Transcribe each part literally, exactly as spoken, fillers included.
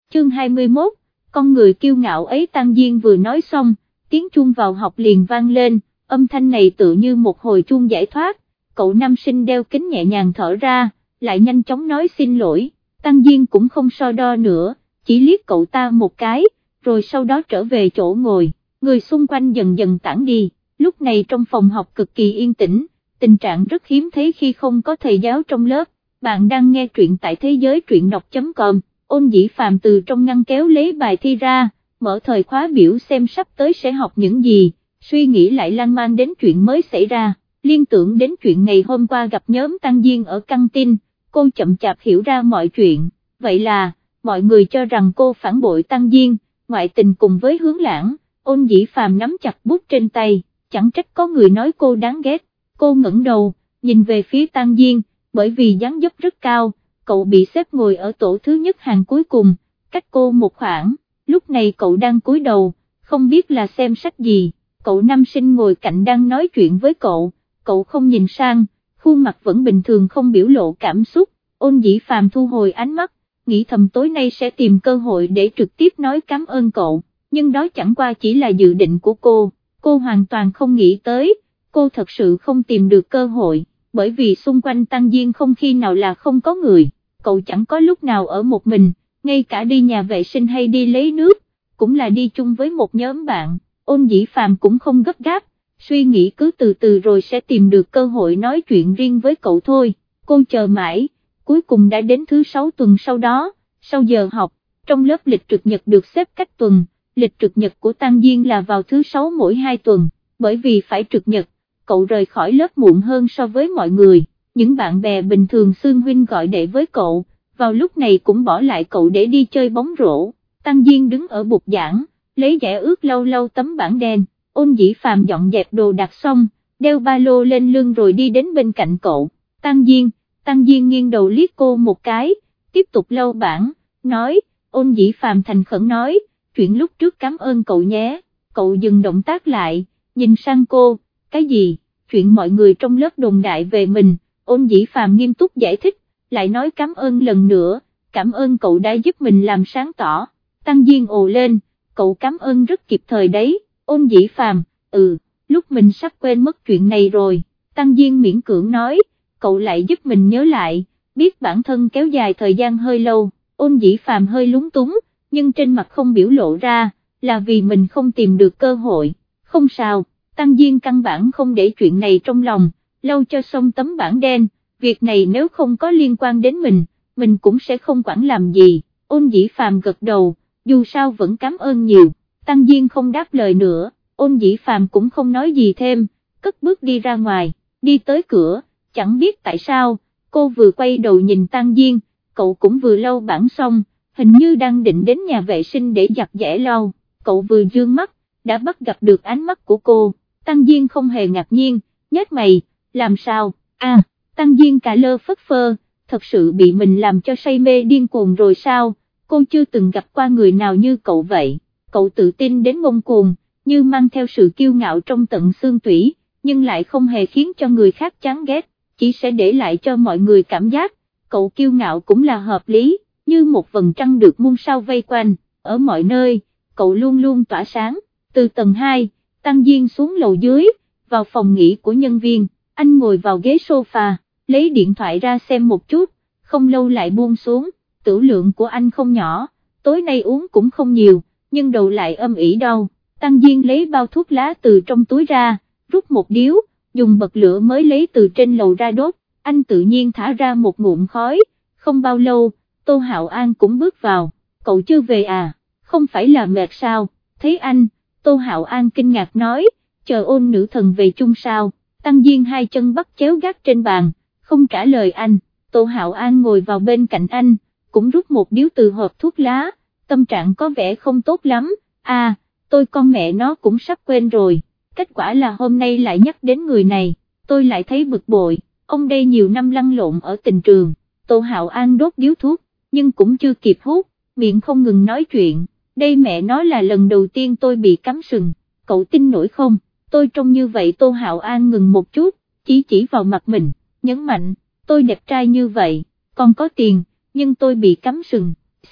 chương hai mươi mốt, con người kiêu ngạo ấy. Tăng Diên vừa nói xong, tiếng chuông vào học liền vang lên, âm thanh này tự như một hồi chuông giải thoát, cậu nam sinh đeo kính nhẹ nhàng thở ra, lại nhanh chóng nói xin lỗi. Tăng Diên cũng không so đo nữa, chỉ liếc cậu ta một cái, rồi sau đó trở về chỗ ngồi, người xung quanh dần dần tản đi, lúc này trong phòng học cực kỳ yên tĩnh, tình trạng rất hiếm thấy khi không có thầy giáo trong lớp. Bạn đang nghe truyện tại thế giới truyện đọc chấm com. Ôn Dĩ Phạm từ trong ngăn kéo lấy bài thi ra, mở thời khóa biểu xem sắp tới sẽ học những gì, suy nghĩ lại lan man đến chuyện mới xảy ra, liên tưởng đến chuyện ngày hôm qua gặp nhóm Tăng Diên ở căng tin, cô chậm chạp hiểu ra mọi chuyện, vậy là, mọi người cho rằng cô phản bội Tăng Diên, ngoại tình cùng với Hướng Lãng. Ôn Dĩ Phạm nắm chặt bút trên tay, chẳng trách có người nói cô đáng ghét. Cô ngẩng đầu, nhìn về phía Tăng Diên, bởi vì dáng dấp rất cao, cậu bị xếp ngồi ở tổ thứ nhất hàng cuối cùng, cách cô một khoảng, lúc này cậu đang cúi đầu, không biết là xem sách gì, cậu nam sinh ngồi cạnh đang nói chuyện với cậu, cậu không nhìn sang, khuôn mặt vẫn bình thường không biểu lộ cảm xúc. Ôn Dĩ Phạm thu hồi ánh mắt, nghĩ thầm tối nay sẽ tìm cơ hội để trực tiếp nói cảm ơn cậu, nhưng đó chẳng qua chỉ là dự định của cô, cô hoàn toàn không nghĩ tới, cô thật sự không tìm được cơ hội, bởi vì xung quanh Tăng Diên không khi nào là không có người, cậu chẳng có lúc nào ở một mình, ngay cả đi nhà vệ sinh hay đi lấy nước, cũng là đi chung với một nhóm bạn. Ôn Dĩ Phạm cũng không gấp gáp, suy nghĩ cứ từ từ rồi sẽ tìm được cơ hội nói chuyện riêng với cậu thôi. Cô chờ mãi, cuối cùng đã đến thứ sáu tuần sau đó, sau giờ học, trong lớp lịch trực nhật được xếp cách tuần, lịch trực nhật của Tăng Diên là vào thứ sáu mỗi hai tuần, bởi vì phải trực nhật, cậu rời khỏi lớp muộn hơn so với mọi người, những bạn bè bình thường xưng huynh gọi đệ với cậu, vào lúc này cũng bỏ lại cậu để đi chơi bóng rổ. Tăng Diên đứng ở bục giảng, lấy giẻ ướt lau lau tấm bảng đen. Ôn Dĩ Phạm dọn dẹp đồ đạc xong, đeo ba lô lên lưng rồi đi đến bên cạnh cậu. Tăng Diên, Tăng Diên nghiêng đầu liếc cô một cái, tiếp tục lau bảng, nói. Ôn Dĩ Phạm thành khẩn nói, chuyện lúc trước cảm ơn cậu nhé. Cậu dừng động tác lại, nhìn sang cô, cái gì, chuyện mọi người trong lớp đồn đại về mình. Ôn Dĩ Phạm nghiêm túc giải thích, lại nói cảm ơn lần nữa, cảm ơn cậu đã giúp mình làm sáng tỏ. Tăng Diên ồ lên, cậu cảm ơn rất kịp thời đấy. Ôn Dĩ Phạm, ừ, lúc mình sắp quên mất chuyện này rồi. Tăng Diên miễn cưỡng nói, cậu lại giúp mình nhớ lại, biết bản thân kéo dài thời gian hơi lâu. Ôn Dĩ Phạm hơi lúng túng, nhưng trên mặt không biểu lộ ra, là vì mình không tìm được cơ hội. Không sao, Tăng Diên căn bản không để chuyện này trong lòng, lau cho xong tấm bảng đen, việc này nếu không có liên quan đến mình, mình cũng sẽ không quản làm gì. Ôn Dĩ Phạm gật đầu, dù sao vẫn cảm ơn nhiều. Tăng Diên không đáp lời nữa, Ôn Dĩ Phạm cũng không nói gì thêm, cất bước đi ra ngoài, đi tới cửa, chẳng biết tại sao, cô vừa quay đầu nhìn Tăng Diên, cậu cũng vừa lau bảng xong, hình như đang định đến nhà vệ sinh để giặt giẻ lau, cậu vừa dương mắt, đã bắt gặp được ánh mắt của cô. Tăng Diên không hề ngạc nhiên, nhếch mày, làm sao, à, Tăng Diên cả lơ phất phơ, thật sự bị mình làm cho say mê điên cuồng rồi sao, cô chưa từng gặp qua người nào như cậu vậy. Cậu tự tin đến ngông cuồng, như mang theo sự kiêu ngạo trong tận xương tủy, nhưng lại không hề khiến cho người khác chán ghét, chỉ sẽ để lại cho mọi người cảm giác, cậu kiêu ngạo cũng là hợp lý, như một vầng trăng được muôn sao vây quanh, ở mọi nơi, cậu luôn luôn tỏa sáng. Từ tầng hai, Tăng Diên xuống lầu dưới, vào phòng nghỉ của nhân viên, anh ngồi vào ghế sofa, lấy điện thoại ra xem một chút, không lâu lại buông xuống, tửu lượng của anh không nhỏ, tối nay uống cũng không nhiều, nhưng đầu lại âm ỉ đau. Tăng Diên lấy bao thuốc lá từ trong túi ra, rút một điếu, dùng bật lửa mới lấy từ trên lầu ra đốt, anh tự nhiên thả ra một ngụm khói. Không bao lâu, Tô Hạo An cũng bước vào, cậu chưa về à, không phải là mệt sao, thấy anh, Tô Hạo An kinh ngạc nói, chờ Ôn nữ thần về chung sao. Tăng Diên hai chân bắt chéo gác trên bàn, không trả lời anh. Tô Hạo An ngồi vào bên cạnh anh, cũng rút một điếu từ hộp thuốc lá, tâm trạng có vẻ không tốt lắm. À, tôi con mẹ nó cũng sắp quên rồi, kết quả là hôm nay lại nhắc đến người này, tôi lại thấy bực bội, ông đây nhiều năm lăn lộn ở tình trường. Tô Hạo An đốt điếu thuốc, nhưng cũng chưa kịp hút, miệng không ngừng nói chuyện, đây mẹ nói là lần đầu tiên tôi bị cắm sừng, cậu tin nổi không, tôi trông như vậy. Tô Hạo An ngừng một chút, chỉ chỉ vào mặt mình, nhấn mạnh, tôi đẹp trai như vậy, còn có tiền, nhưng tôi bị cắm sừng,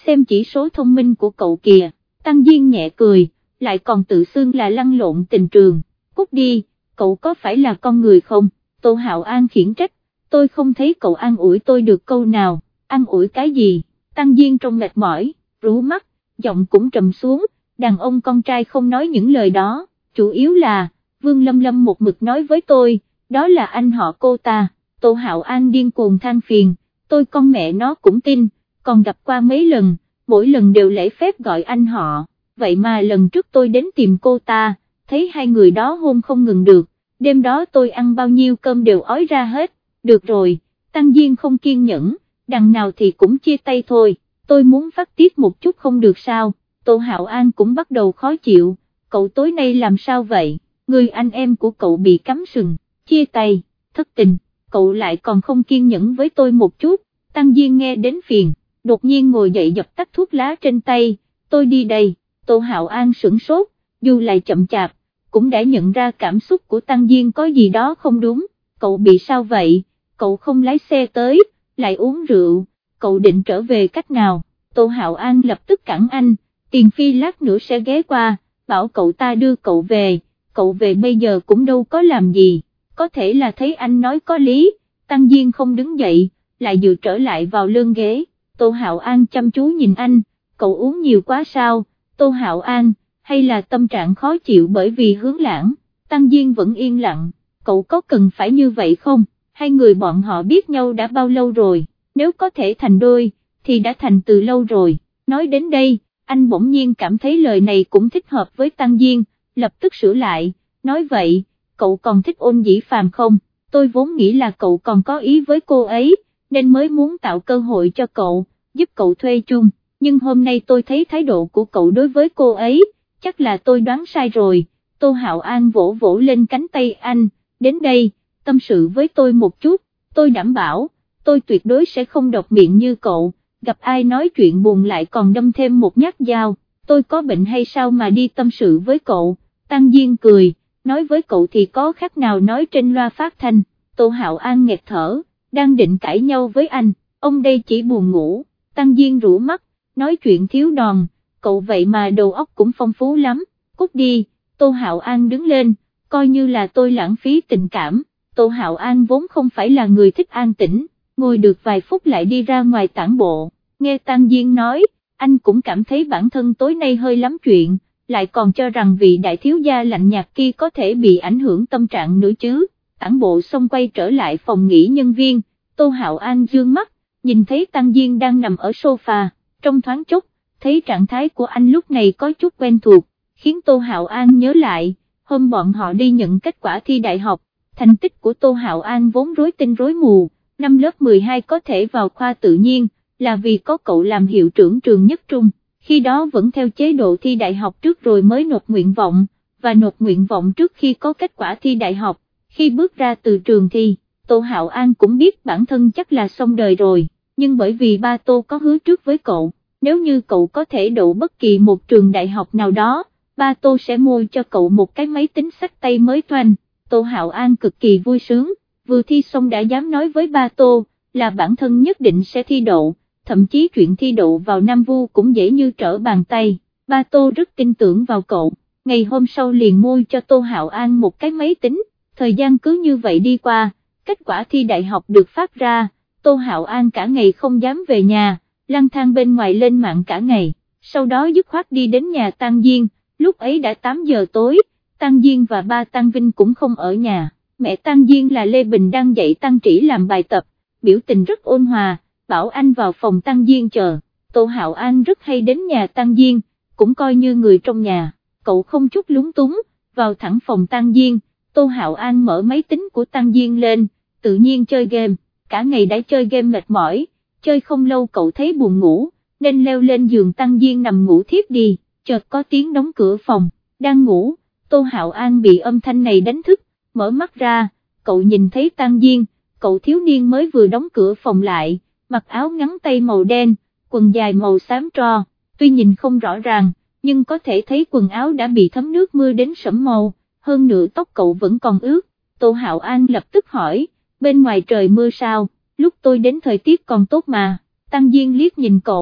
xem chỉ số thông minh của cậu kìa. Tăng Diên nhẹ cười, lại còn tự xưng là lăn lộn tình trường, cút đi, cậu có phải là con người không? Tô Hạo An khiển trách, tôi không thấy cậu an ủi tôi được câu nào, an ủi cái gì? Tăng Diên trông mệt mỏi, rũ mắt, giọng cũng trầm xuống, đàn ông con trai không nói những lời đó, chủ yếu là, Vương Lâm Lâm một mực nói với tôi, đó là anh họ cô ta. Tô Hạo An điên cuồng than phiền, tôi con mẹ nó cũng tin, còn gặp qua mấy lần, mỗi lần đều lễ phép gọi anh họ, vậy mà lần trước tôi đến tìm cô ta, thấy hai người đó hôn không ngừng được, đêm đó tôi ăn bao nhiêu cơm đều ói ra hết, được rồi, Tăng Diên không kiên nhẫn, đằng nào thì cũng chia tay thôi, tôi muốn phát tiết một chút không được sao? Tô Hạo An cũng bắt đầu khó chịu, cậu tối nay làm sao vậy, người anh em của cậu bị cắm sừng, chia tay, thất tình, cậu lại còn không kiên nhẫn với tôi một chút. Tăng Diên nghe đến phiền, đột nhiên ngồi dậy dập tắt thuốc lá trên tay, tôi đi đây. Tô Hạo An sửng sốt, dù lại chậm chạp, cũng đã nhận ra cảm xúc của Tăng Diên có gì đó không đúng, cậu bị sao vậy, cậu không lái xe tới, lại uống rượu, cậu định trở về cách nào? Tô Hạo An lập tức cản anh, Tiền Phi lát nữa sẽ ghé qua, bảo cậu ta đưa cậu về, cậu về bây giờ cũng đâu có làm gì, có thể là thấy anh nói có lý. Tăng Diên không đứng dậy, lại dựa trở lại vào lưng ghế. Tô Hạo An chăm chú nhìn anh, cậu uống nhiều quá sao? Tô Hạo An, hay là tâm trạng khó chịu bởi vì hướng lãng? Tăng Diên vẫn yên lặng, cậu có cần phải như vậy không? Hai người bọn họ biết nhau đã bao lâu rồi, nếu có thể thành đôi, thì đã thành từ lâu rồi. Nói đến đây, anh bỗng nhiên cảm thấy lời này cũng thích hợp với Tăng Diên, lập tức sửa lại, nói vậy, cậu còn thích Ôn Dĩ Phàm không? Tôi vốn nghĩ là cậu còn có ý với cô ấy, nên mới muốn tạo cơ hội cho cậu, giúp cậu thuê chung, nhưng hôm nay tôi thấy thái độ của cậu đối với cô ấy, chắc là tôi đoán sai rồi. Tô Hạo An vỗ vỗ lên cánh tay anh, đến đây, tâm sự với tôi một chút, tôi đảm bảo, tôi tuyệt đối sẽ không độc miệng như cậu, gặp ai nói chuyện buồn lại còn đâm thêm một nhát dao, tôi có bệnh hay sao mà đi tâm sự với cậu? Tăng Diên cười, nói với cậu thì có khác nào nói trên loa phát thanh. Tô Hạo An nghẹt thở, đang định cãi nhau với anh, ông đây chỉ buồn ngủ. Tăng Diên rũ mắt, nói chuyện thiếu đòn, cậu vậy mà đầu óc cũng phong phú lắm, cút đi. Tô Hạo An đứng lên, coi như là tôi lãng phí tình cảm. Tô Hạo An vốn không phải là người thích an tĩnh, ngồi được vài phút lại đi ra ngoài tản bộ, nghe Tăng Diên nói, anh cũng cảm thấy bản thân tối nay hơi lắm chuyện, lại còn cho rằng vị đại thiếu gia lạnh nhạt kia có thể bị ảnh hưởng tâm trạng nữa chứ. Tản bộ xong quay trở lại phòng nghỉ nhân viên, Tô Hạo An dương mắt, nhìn thấy Tăng Diên đang nằm ở sofa, trong thoáng chốc, thấy trạng thái của anh lúc này có chút quen thuộc, khiến Tô Hạo An nhớ lại, hôm bọn họ đi nhận kết quả thi đại học, thành tích của Tô Hạo An vốn rối tinh rối mù, năm lớp mười hai có thể vào khoa tự nhiên, là vì có cậu làm hiệu trưởng trường nhất trung, khi đó vẫn theo chế độ thi đại học trước rồi mới nộp nguyện vọng, và nộp nguyện vọng trước khi có kết quả thi đại học. Khi bước ra từ trường thi, Tô Hạo An cũng biết bản thân chắc là xong đời rồi, nhưng bởi vì ba Tô có hứa trước với cậu, nếu như cậu có thể đậu bất kỳ một trường đại học nào đó, ba Tô sẽ mua cho cậu một cái máy tính xách tay mới toanh. Tô Hạo An cực kỳ vui sướng, vừa thi xong đã dám nói với ba Tô, là bản thân nhất định sẽ thi đậu, thậm chí chuyện thi đậu vào Nam Vu cũng dễ như trở bàn tay. Ba Tô rất tin tưởng vào cậu, ngày hôm sau liền mua cho Tô Hạo An một cái máy tính. Thời gian cứ như vậy đi qua, kết quả thi đại học được phát ra, Tô Hạo An cả ngày không dám về nhà, lang thang bên ngoài lên mạng cả ngày, sau đó dứt khoát đi đến nhà Tăng Diên, lúc ấy đã tám giờ tối, Tăng Diên và ba Tăng Vinh cũng không ở nhà, mẹ Tăng Diên là Lê Bình đang dạy Tăng Trĩ làm bài tập, biểu tình rất ôn hòa, bảo anh vào phòng Tăng Diên chờ. Tô Hạo An rất hay đến nhà Tăng Diên, cũng coi như người trong nhà, cậu không chút lúng túng, vào thẳng phòng Tăng Diên. Tô Hạo An mở máy tính của Tăng Diên lên, tự nhiên chơi game, cả ngày đã chơi game mệt mỏi, chơi không lâu cậu thấy buồn ngủ, nên leo lên giường Tăng Diên nằm ngủ thiếp đi, chợt có tiếng đóng cửa phòng, đang ngủ, Tô Hạo An bị âm thanh này đánh thức, mở mắt ra, cậu nhìn thấy Tăng Diên, cậu thiếu niên mới vừa đóng cửa phòng lại, mặc áo ngắn tay màu đen, quần dài màu xám tro, tuy nhìn không rõ ràng, nhưng có thể thấy quần áo đã bị thấm nước mưa đến sẫm màu. Hơn nữa tóc cậu vẫn còn ướt. Tô Hạo An lập tức hỏi, bên ngoài trời mưa sao? Lúc tôi đến thời tiết còn tốt mà. Tăng Diên liếc nhìn cậu,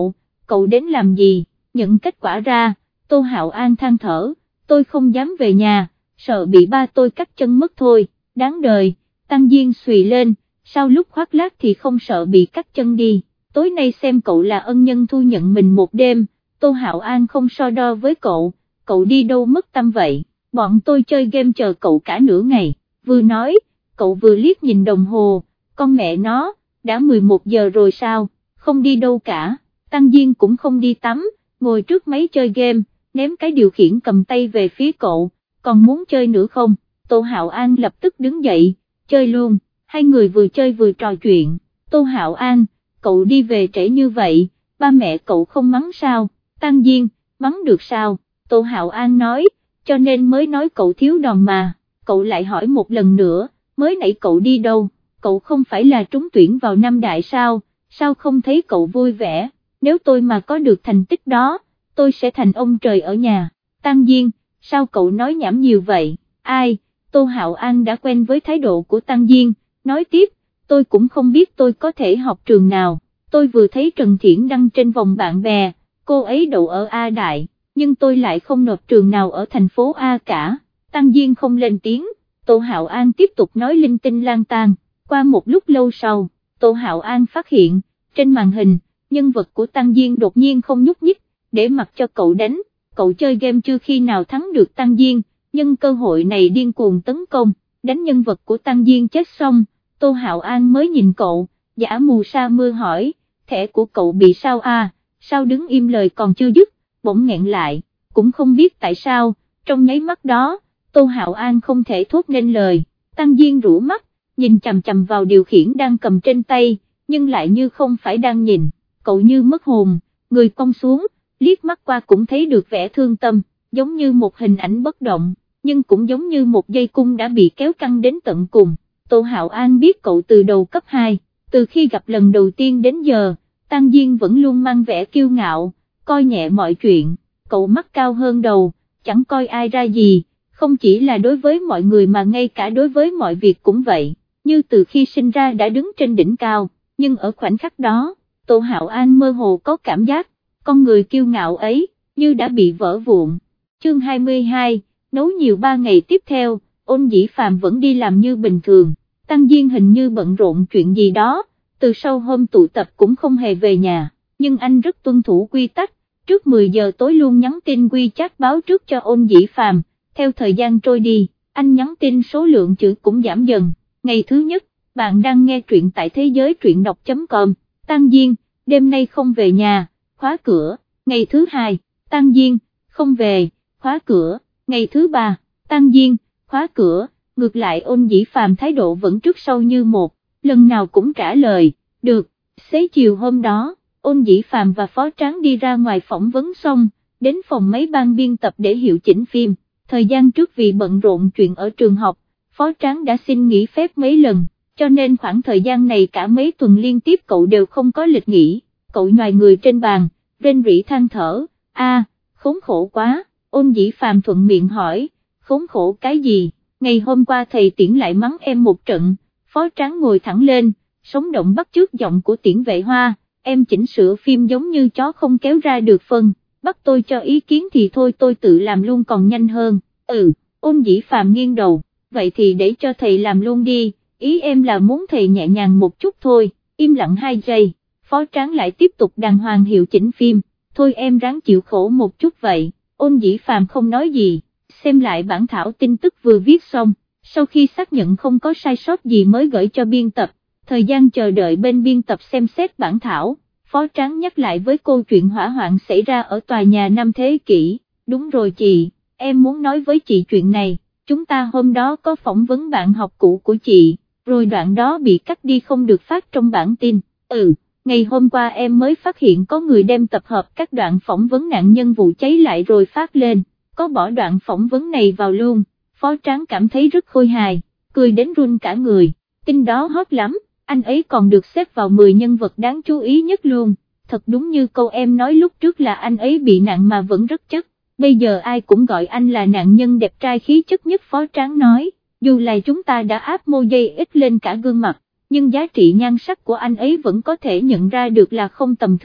cậu đến làm gì, nhận kết quả ra, Tô Hạo An than thở, tôi không dám về nhà, sợ bị ba tôi cắt chân mất thôi, đáng đời, Tăng Diên xùy lên, sau lúc khoác lác thì không sợ bị cắt chân đi, tối nay xem cậu là ân nhân thu nhận mình một đêm, Tô Hạo An không so đo với cậu, cậu đi đâu mất tâm vậy, bọn tôi chơi game chờ cậu cả nửa ngày, vừa nói, cậu vừa liếc nhìn đồng hồ, con mẹ nó, đã mười một giờ rồi sao, không đi đâu cả, Tăng Diên cũng không đi tắm, ngồi trước máy chơi game, ném cái điều khiển cầm tay về phía cậu, còn muốn chơi nữa không, Tô Hạo An lập tức đứng dậy, chơi luôn, hai người vừa chơi vừa trò chuyện, Tô Hạo An, cậu đi về trễ như vậy, ba mẹ cậu không mắng sao, Tăng Diên, mắng được sao, Tô Hạo An nói, cho nên mới nói cậu thiếu đòn mà, cậu lại hỏi một lần nữa, mới nãy cậu đi đâu, cậu không phải là trúng tuyển vào năm đại sao, sao không thấy cậu vui vẻ, nếu tôi mà có được thành tích đó, tôi sẽ thành ông trời ở nhà, Tăng Diên, sao cậu nói nhảm nhiều vậy, ai, Tô Hạo An đã quen với thái độ của Tăng Diên, nói tiếp, tôi cũng không biết tôi có thể học trường nào, tôi vừa thấy Trần Thiển đăng trên vòng bạn bè, cô ấy đậu ở A Đại, nhưng tôi lại không nộp trường nào ở thành phố A cả, Tăng Diên không lên tiếng, Tô Hạo An tiếp tục nói linh tinh lang tan, qua một lúc lâu sau, Tô Hạo An phát hiện, trên màn hình, nhân vật của Tăng Diên đột nhiên không nhúc nhích, để mặc cho cậu đánh, cậu chơi game chưa khi nào thắng được Tăng Diên, nhưng cơ hội này điên cuồng tấn công, đánh nhân vật của Tăng Diên chết xong, Tô Hạo An mới nhìn cậu, giả mù sa mưa hỏi, thẻ của cậu bị sao à, sao đứng im lời còn chưa dứt, bỗng nghẹn lại, cũng không biết tại sao, trong nháy mắt đó, Tô Hạo An không thể thốt nên lời, Tăng Diên rũ mắt, nhìn chằm chằm vào điều khiển đang cầm trên tay, nhưng lại như không phải đang nhìn, cậu như mất hồn, người cong xuống, liếc mắt qua cũng thấy được vẻ thương tâm, giống như một hình ảnh bất động, nhưng cũng giống như một dây cung đã bị kéo căng đến tận cùng. Tô Hạo An biết cậu từ đầu cấp hai, từ khi gặp lần đầu tiên đến giờ, Tăng Diên vẫn luôn mang vẻ kiêu ngạo, coi nhẹ mọi chuyện, cậu mắt cao hơn đầu, chẳng coi ai ra gì, không chỉ là đối với mọi người mà ngay cả đối với mọi việc cũng vậy, như từ khi sinh ra đã đứng trên đỉnh cao, nhưng ở khoảnh khắc đó, Tô Hạo An mơ hồ có cảm giác, con người kiêu ngạo ấy, như đã bị vỡ vụn. Chương hai mươi hai, nấu nhiều ba ngày tiếp theo, Ôn Dĩ Phàm vẫn đi làm như bình thường, Tăng Diên hình như bận rộn chuyện gì đó, từ sau hôm tụ tập cũng không hề về nhà, nhưng anh rất tuân thủ quy tắc, trước mười giờ tối luôn nhắn tin WeChat báo trước cho Ôn Dĩ Phàm, theo thời gian trôi đi, anh nhắn tin số lượng chữ cũng giảm dần, ngày thứ nhất, bạn đang nghe truyện tại thế giới truyện đọc chấm com, Tăng Diên, đêm nay không về nhà, khóa cửa, ngày thứ hai, Tăng Diên, không về, khóa cửa, ngày thứ ba, Tăng Diên, khóa cửa, ngược lại Ôn Dĩ Phàm thái độ vẫn trước sau như một, lần nào cũng trả lời, được, xế chiều hôm đó, Ôn Dĩ Phàm và Phó Tráng đi ra ngoài phỏng vấn xong, đến phòng mấy ban biên tập để hiệu chỉnh phim, thời gian trước vì bận rộn chuyện ở trường học, Phó Tráng đã xin nghỉ phép mấy lần, cho nên khoảng thời gian này cả mấy tuần liên tiếp cậu đều không có lịch nghỉ, cậu nhoài người trên bàn, rên rỉ than thở, a, khốn khổ quá, Ôn Dĩ Phàm thuận miệng hỏi, khốn khổ cái gì, ngày hôm qua thầy Tiễn lại mắng em một trận, Phó Tráng ngồi thẳng lên, sống động bắt chước giọng của Tiễn Vệ Hoa, em chỉnh sửa phim giống như chó không kéo ra được phân, bắt tôi cho ý kiến thì thôi tôi tự làm luôn còn nhanh hơn, ừ, Ôn Dĩ Phàm nghiêng đầu, vậy thì để cho thầy làm luôn đi, ý em là muốn thầy nhẹ nhàng một chút thôi, im lặng hai giây, Phó Tráng lại tiếp tục đàng hoàng hiệu chỉnh phim, thôi em ráng chịu khổ một chút vậy, Ôn Dĩ Phàm không nói gì, xem lại bản thảo tin tức vừa viết xong, sau khi xác nhận không có sai sót gì mới gửi cho biên tập, thời gian chờ đợi bên biên tập xem xét bản thảo, Phó Tráng nhắc lại với cô chuyện hỏa hoạn xảy ra ở tòa nhà Nam Thế Kỷ, đúng rồi chị, em muốn nói với chị chuyện này, chúng ta hôm đó có phỏng vấn bạn học cũ của chị, rồi đoạn đó bị cắt đi không được phát trong bản tin, ừ, ngày hôm qua em mới phát hiện có người đem tập hợp các đoạn phỏng vấn nạn nhân vụ cháy lại rồi phát lên, có bỏ đoạn phỏng vấn này vào luôn, Phó Tráng cảm thấy rất khôi hài, cười đến run cả người, tin đó hot lắm, anh ấy còn được xếp vào mười nhân vật đáng chú ý nhất luôn, thật đúng như câu em nói lúc trước là anh ấy bị nạn mà vẫn rất chất, bây giờ ai cũng gọi anh là nạn nhân đẹp trai khí chất nhất, Phó Tráng nói, dù là chúng ta đã áp mô dây ít lên cả gương mặt, nhưng giá trị nhan sắc của anh ấy vẫn có thể nhận ra được là không tầm thường,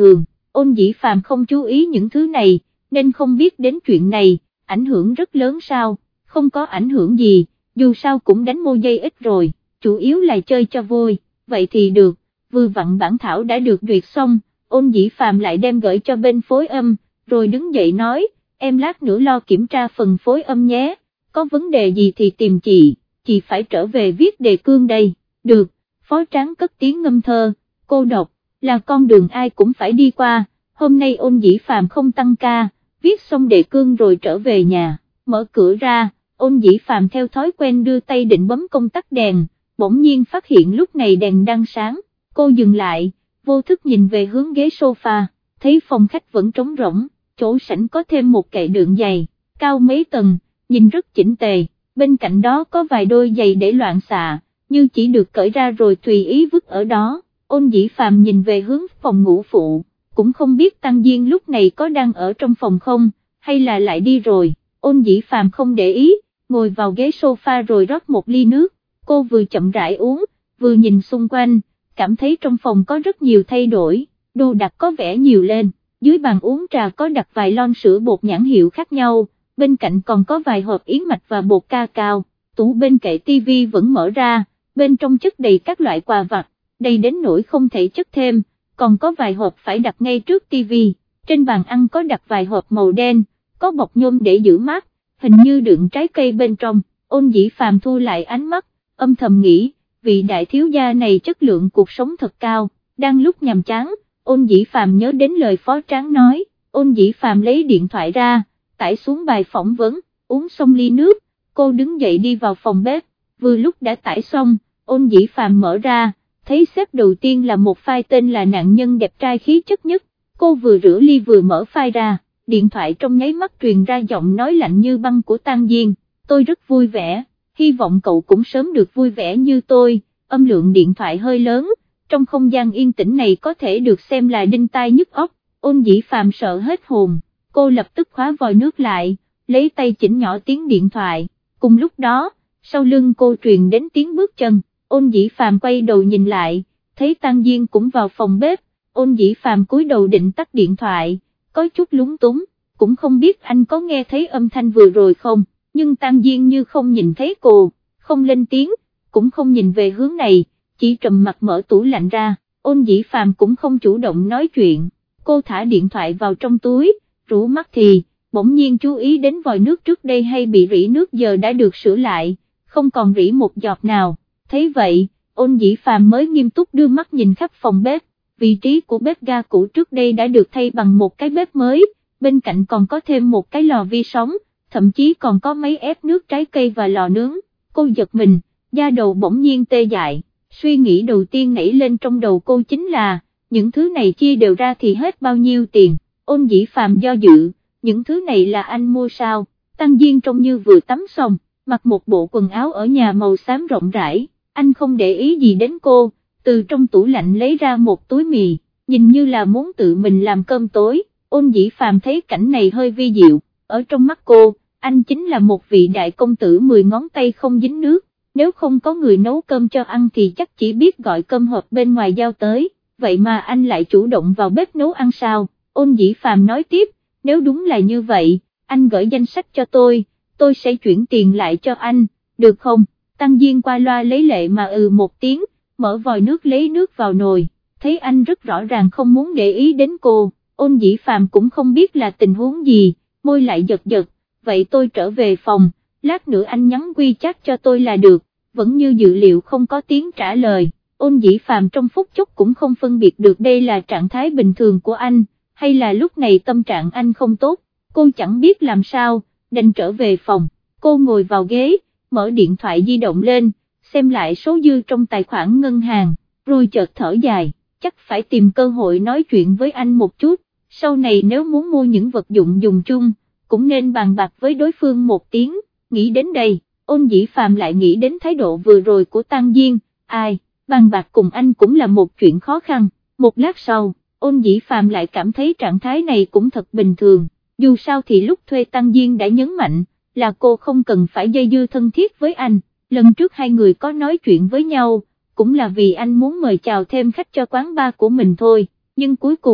Ôn Dĩ Phàm không chú ý những thứ này, nên không biết đến chuyện này, ảnh hưởng rất lớn sao, không có ảnh hưởng gì, dù sao cũng đánh mô dây ít rồi, chủ yếu là chơi cho vui, vậy thì được, vừa vặn bản thảo đã được duyệt xong, Ôn Dĩ Phàm lại đem gửi cho bên phối âm, rồi đứng dậy nói, em lát nữa lo kiểm tra phần phối âm nhé, có vấn đề gì thì tìm chị, chị phải trở về viết đề cương đây, được, Phó Tráng cất tiếng ngâm thơ, cô độc, là con đường ai cũng phải đi qua, hôm nay Ôn Dĩ Phàm không tăng ca, viết xong đề cương rồi trở về nhà, mở cửa ra, Ôn Dĩ Phàm theo thói quen đưa tay định bấm công tắc đèn, bỗng nhiên phát hiện lúc này đèn đang sáng, cô dừng lại, vô thức nhìn về hướng ghế sofa, thấy phòng khách vẫn trống rỗng, chỗ sảnh có thêm một kệ đựng giày, cao mấy tầng, nhìn rất chỉnh tề, bên cạnh đó có vài đôi giày để loạn xạ, như chỉ được cởi ra rồi tùy ý vứt ở đó. Ôn Dĩ Phàm nhìn về hướng phòng ngủ phụ, cũng không biết Tăng Diên lúc này có đang ở trong phòng không, hay là lại đi rồi, Ôn Dĩ Phàm không để ý, ngồi vào ghế sofa rồi rót một ly nước, cô vừa chậm rãi uống, vừa nhìn xung quanh, cảm thấy trong phòng có rất nhiều thay đổi, đồ đạc có vẻ nhiều lên, dưới bàn uống trà có đặt vài lon sữa bột nhãn hiệu khác nhau, bên cạnh còn có vài hộp yến mạch và bột ca cao, tủ bên kệ tivi vẫn mở ra, bên trong chất đầy các loại quà vặt, đầy đến nỗi không thể chất thêm, còn có vài hộp phải đặt ngay trước tivi, trên bàn ăn có đặt vài hộp màu đen, có bọc nhôm để giữ mát, hình như đựng trái cây bên trong. Ôn Dĩ Phàm thu lại ánh mắt, âm thầm nghĩ, vị đại thiếu gia này chất lượng cuộc sống thật cao, đang lúc nhàm chán, Ôn Dĩ Phàm nhớ đến lời Phó Tráng nói, Ôn Dĩ Phàm lấy điện thoại ra, tải xuống bài phỏng vấn, uống xong ly nước, cô đứng dậy đi vào phòng bếp, vừa lúc đã tải xong, Ôn Dĩ Phàm mở ra, thấy xếp đầu tiên là một file tên là nạn nhân đẹp trai khí chất nhất, cô vừa rửa ly vừa mở file ra, điện thoại trong nháy mắt truyền ra giọng nói lạnh như băng của Tăng Diên, tôi rất vui vẻ, hy vọng cậu cũng sớm được vui vẻ như tôi, âm lượng điện thoại hơi lớn, trong không gian yên tĩnh này có thể được xem là đinh tai nhức óc. Ôn Dĩ Phàm sợ hết hồn, cô lập tức khóa vòi nước lại, lấy tay chỉnh nhỏ tiếng điện thoại, cùng lúc đó, sau lưng cô truyền đến tiếng bước chân, Ôn Dĩ Phàm quay đầu nhìn lại, thấy Tăng Diên cũng vào phòng bếp, Ôn Dĩ Phàm cúi đầu định tắt điện thoại, có chút lúng túng, cũng không biết anh có nghe thấy âm thanh vừa rồi không, nhưng Tăng Diên như không nhìn thấy cô, không lên tiếng, cũng không nhìn về hướng này, chỉ trầm mặt mở tủ lạnh ra, Ôn Dĩ Phàm cũng không chủ động nói chuyện, cô thả điện thoại vào trong túi, rũ mắt thì, bỗng nhiên chú ý đến vòi nước trước đây hay bị rỉ nước giờ đã được sửa lại, không còn rỉ một giọt nào, thấy vậy, Ôn Dĩ Phàm mới nghiêm túc đưa mắt nhìn khắp phòng bếp, vị trí của bếp ga cũ trước đây đã được thay bằng một cái bếp mới, bên cạnh còn có thêm một cái lò vi sóng, thậm chí còn có máy ép nước trái cây và lò nướng, cô giật mình, da đầu bỗng nhiên tê dại, suy nghĩ đầu tiên nảy lên trong đầu cô chính là, những thứ này chia đều ra thì hết bao nhiêu tiền. Ôn Dĩ Phàm do dự, những thứ này là anh mua sao? Tăng Diên trông như vừa tắm xong, mặc một bộ quần áo ở nhà màu xám rộng rãi, anh không để ý gì đến cô, từ trong tủ lạnh lấy ra một túi mì, nhìn như là muốn tự mình làm cơm tối. Ôn Dĩ Phàm thấy cảnh này hơi vi diệu, ở trong mắt cô, anh chính là một vị đại công tử mười ngón tay không dính nước, nếu không có người nấu cơm cho ăn thì chắc chỉ biết gọi cơm hộp bên ngoài giao tới, vậy mà anh lại chủ động vào bếp nấu ăn sao? Ôn Dĩ Phàm nói tiếp, nếu đúng là như vậy, anh gửi danh sách cho tôi, tôi sẽ chuyển tiền lại cho anh, được không? Tăng Diên qua loa lấy lệ mà ừ một tiếng, mở vòi nước lấy nước vào nồi, thấy anh rất rõ ràng không muốn để ý đến cô, Ôn Dĩ Phàm cũng không biết là tình huống gì, môi lại giật giật, vậy tôi trở về phòng, lát nữa anh nhắn quy chắc cho tôi là được, vẫn như dự liệu không có tiếng trả lời. Ôn Dĩ Phàm trong phút chốc cũng không phân biệt được đây là trạng thái bình thường của anh, hay là lúc này tâm trạng anh không tốt, cô chẳng biết làm sao, đành trở về phòng, cô ngồi vào ghế, mở điện thoại di động lên, xem lại số dư trong tài khoản ngân hàng, rồi chợt thở dài, chắc phải tìm cơ hội nói chuyện với anh một chút, sau này nếu muốn mua những vật dụng dùng chung, cũng nên bàn bạc với đối phương một tiếng. Nghĩ đến đây, Ôn Dĩ Phàm lại nghĩ đến thái độ vừa rồi của Tăng Diên, ai, bàn bạc cùng anh cũng là một chuyện khó khăn. Một lát sau, Ôn Dĩ Phàm lại cảm thấy trạng thái này cũng thật bình thường, dù sao thì lúc thuê Tăng Diên đã nhấn mạnh, là cô không cần phải dây dưa thân thiết với anh, lần trước hai người có nói chuyện với nhau, cũng là vì anh muốn mời chào thêm khách cho quán bar của mình thôi, nhưng cuối cùng,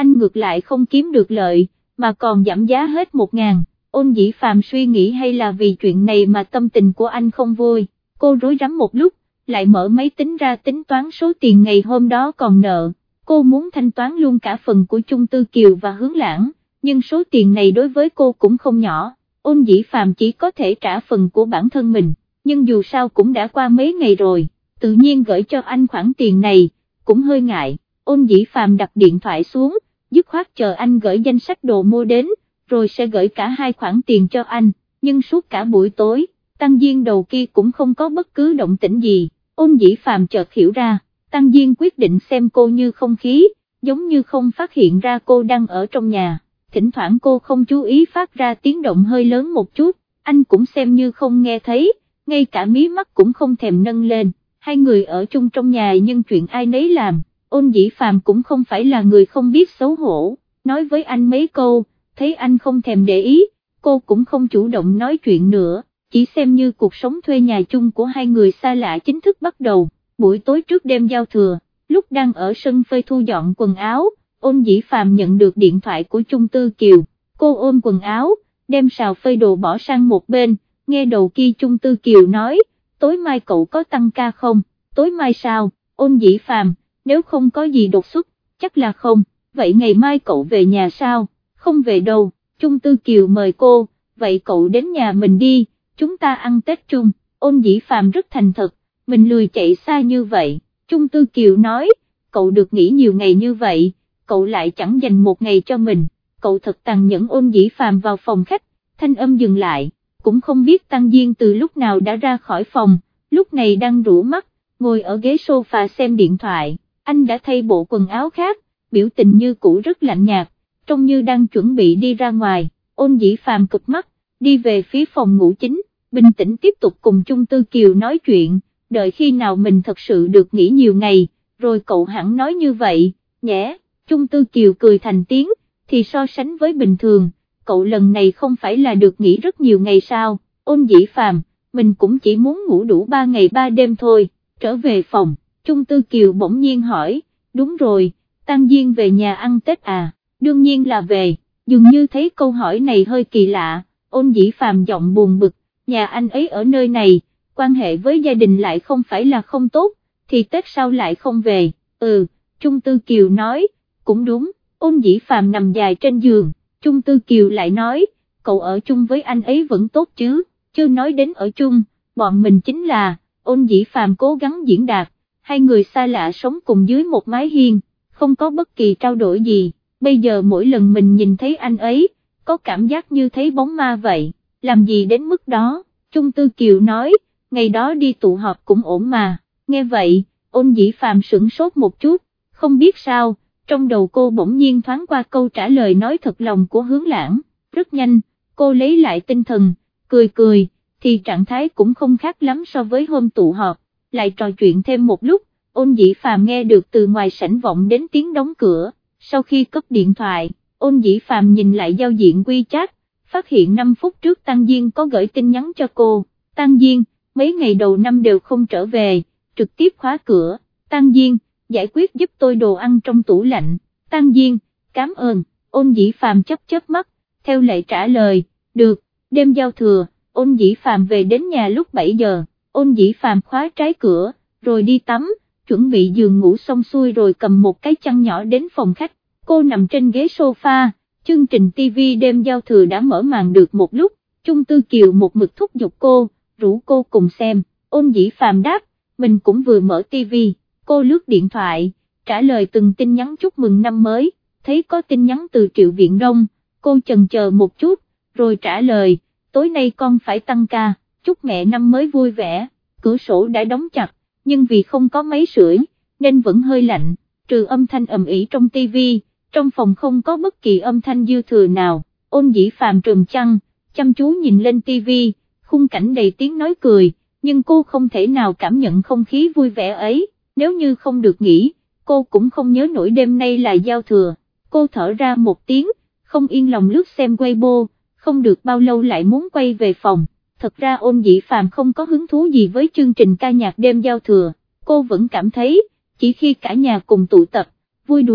anh ngược lại không kiếm được lợi, mà còn giảm giá hết một ngàn. Ôn Dĩ Phàm suy nghĩ hay là vì chuyện này mà tâm tình của anh không vui, cô rối rắm một lúc, lại mở máy tính ra tính toán số tiền ngày hôm đó còn nợ, cô muốn thanh toán luôn cả phần của Chung Tư Kiều và Hướng Lãng, nhưng số tiền này đối với cô cũng không nhỏ, Ôn Dĩ Phàm chỉ có thể trả phần của bản thân mình, nhưng dù sao cũng đã qua mấy ngày rồi, tự nhiên gửi cho anh khoản tiền này, cũng hơi ngại, Ôn Dĩ Phàm đặt điện thoại xuống, dứt khoát chờ anh gửi danh sách đồ mua đến, rồi sẽ gửi cả hai khoản tiền cho anh, nhưng suốt cả buổi tối, Tăng Diên đầu kia cũng không có bất cứ động tĩnh gì, Ôn Dĩ Phàm chợt hiểu ra, Tăng Diên quyết định xem cô như không khí, giống như không phát hiện ra cô đang ở trong nhà, thỉnh thoảng cô không chú ý phát ra tiếng động hơi lớn một chút, anh cũng xem như không nghe thấy, ngay cả mí mắt cũng không thèm nâng lên, hai người ở chung trong nhà nhưng chuyện ai nấy làm, Ôn Dĩ Phàm cũng không phải là người không biết xấu hổ, nói với anh mấy câu, thấy anh không thèm để ý, cô cũng không chủ động nói chuyện nữa, chỉ xem như cuộc sống thuê nhà chung của hai người xa lạ chính thức bắt đầu. Buổi tối trước đêm giao thừa, lúc đang ở sân phơi thu dọn quần áo, Ôn Dĩ Phàm nhận được điện thoại của Chung Tư Kiều, cô ôm quần áo, đem sào phơi đồ bỏ sang một bên, nghe đầu kia Chung Tư Kiều nói, tối mai cậu có tăng ca không, tối mai sao, Ôn Dĩ Phàm, nếu không có gì đột xuất, chắc là không, vậy ngày mai cậu về nhà sao, không về đâu, Chung Tư Kiều mời cô, vậy cậu đến nhà mình đi, chúng ta ăn Tết chung, Ôn Dĩ Phàm rất thành thật, mình lười chạy xa như vậy, Chung Tư Kiều nói, cậu được nghỉ nhiều ngày như vậy, cậu lại chẳng dành một ngày cho mình, cậu thật tàn nhẫn. Ôn Dĩ Phàm vào phòng khách, thanh âm dừng lại, cũng không biết Tăng Diên từ lúc nào đã ra khỏi phòng, lúc này đang rũ mắt, ngồi ở ghế sofa xem điện thoại, anh đã thay bộ quần áo khác, biểu tình như cũ rất lạnh nhạt, trông như đang chuẩn bị đi ra ngoài, Ôn Dĩ Phàm cụp mắt, đi về phía phòng ngủ chính, bình tĩnh tiếp tục cùng Chung Tư Kiều nói chuyện, đợi khi nào mình thật sự được nghỉ nhiều ngày, rồi cậu hẳn nói như vậy, nhé, Chung Tư Kiều cười thành tiếng, thì so sánh với bình thường, cậu lần này không phải là được nghỉ rất nhiều ngày sao, Ôn Dĩ Phàm, mình cũng chỉ muốn ngủ đủ ba ngày ba đêm thôi, trở về phòng, Chung Tư Kiều bỗng nhiên hỏi, đúng rồi, Tăng Diên về nhà ăn Tết à, đương nhiên là về, dường như thấy câu hỏi này hơi kỳ lạ, Ôn Dĩ Phàm giọng buồn bực, nhà anh ấy ở nơi này, quan hệ với gia đình lại không phải là không tốt, thì Tết sau lại không về, ừ, Chung Tư Kiều nói, cũng đúng, Ôn Dĩ Phàm nằm dài trên giường, Chung Tư Kiều lại nói, cậu ở chung với anh ấy vẫn tốt chứ, chưa nói đến ở chung, bọn mình chính là, Ôn Dĩ Phàm cố gắng diễn đạt, hai người xa lạ sống cùng dưới một mái hiên, không có bất kỳ trao đổi gì, bây giờ mỗi lần mình nhìn thấy anh ấy, có cảm giác như thấy bóng ma vậy, làm gì đến mức đó, Chung Tư Kiều nói, ngày đó đi tụ họp cũng ổn mà, nghe vậy, Ôn Dĩ Phàm sửng sốt một chút, không biết sao, trong đầu cô bỗng nhiên thoáng qua câu trả lời nói thật lòng của Hướng Lãng, rất nhanh, cô lấy lại tinh thần, cười cười, thì trạng thái cũng không khác lắm so với hôm tụ họp, lại trò chuyện thêm một lúc, Ôn Dĩ Phàm nghe được từ ngoài sảnh vọng đến tiếng đóng cửa, sau khi cúp điện thoại, Ôn Dĩ Phàm nhìn lại giao diện WeChat, phát hiện năm phút trước Tăng Diên có gửi tin nhắn cho cô, Tăng Diên, mấy ngày đầu năm đều không trở về, trực tiếp khóa cửa, Tăng Diên, giải quyết giúp tôi đồ ăn trong tủ lạnh, Tăng Diên, cảm ơn, Ôn Dĩ Phàm chớp chớp mắt, theo lệ trả lời, được, đêm giao thừa, Ôn Dĩ Phàm về đến nhà lúc bảy giờ, Ôn Dĩ Phàm khóa trái cửa, rồi đi tắm, chuẩn bị giường ngủ xong xuôi rồi cầm một cái chăn nhỏ đến phòng khách, cô nằm trên ghế sofa, chương trình ti vi đêm giao thừa đã mở màn được một lúc, Chung Tư Kiều một mực thúc giục cô, rủ cô cùng xem, Ôn Dĩ Phàm đáp, mình cũng vừa mở ti vi, cô lướt điện thoại, trả lời từng tin nhắn chúc mừng năm mới, thấy có tin nhắn từ Triệu Viện Đông, cô chần chờ một chút, rồi trả lời, tối nay con phải tăng ca, chúc mẹ năm mới vui vẻ, cửa sổ đã đóng chặt, nhưng vì không có máy sưởi, nên vẫn hơi lạnh, trừ âm thanh ầm ĩ trong tivi, trong phòng không có bất kỳ âm thanh dư thừa nào, Ôn Dĩ Phàm trùm chăn, chăm chú nhìn lên tivi, khung cảnh đầy tiếng nói cười, nhưng cô không thể nào cảm nhận không khí vui vẻ ấy, nếu như không được nghỉ, cô cũng không nhớ nổi đêm nay là giao thừa, cô thở ra một tiếng, không yên lòng lướt xem Weibo, không được bao lâu lại muốn quay về phòng. Thật ra Ôn Dĩ Phàm không có hứng thú gì với chương trình ca nhạc đêm giao thừa, cô vẫn cảm thấy, chỉ khi cả nhà cùng tụ tập, vui đùa,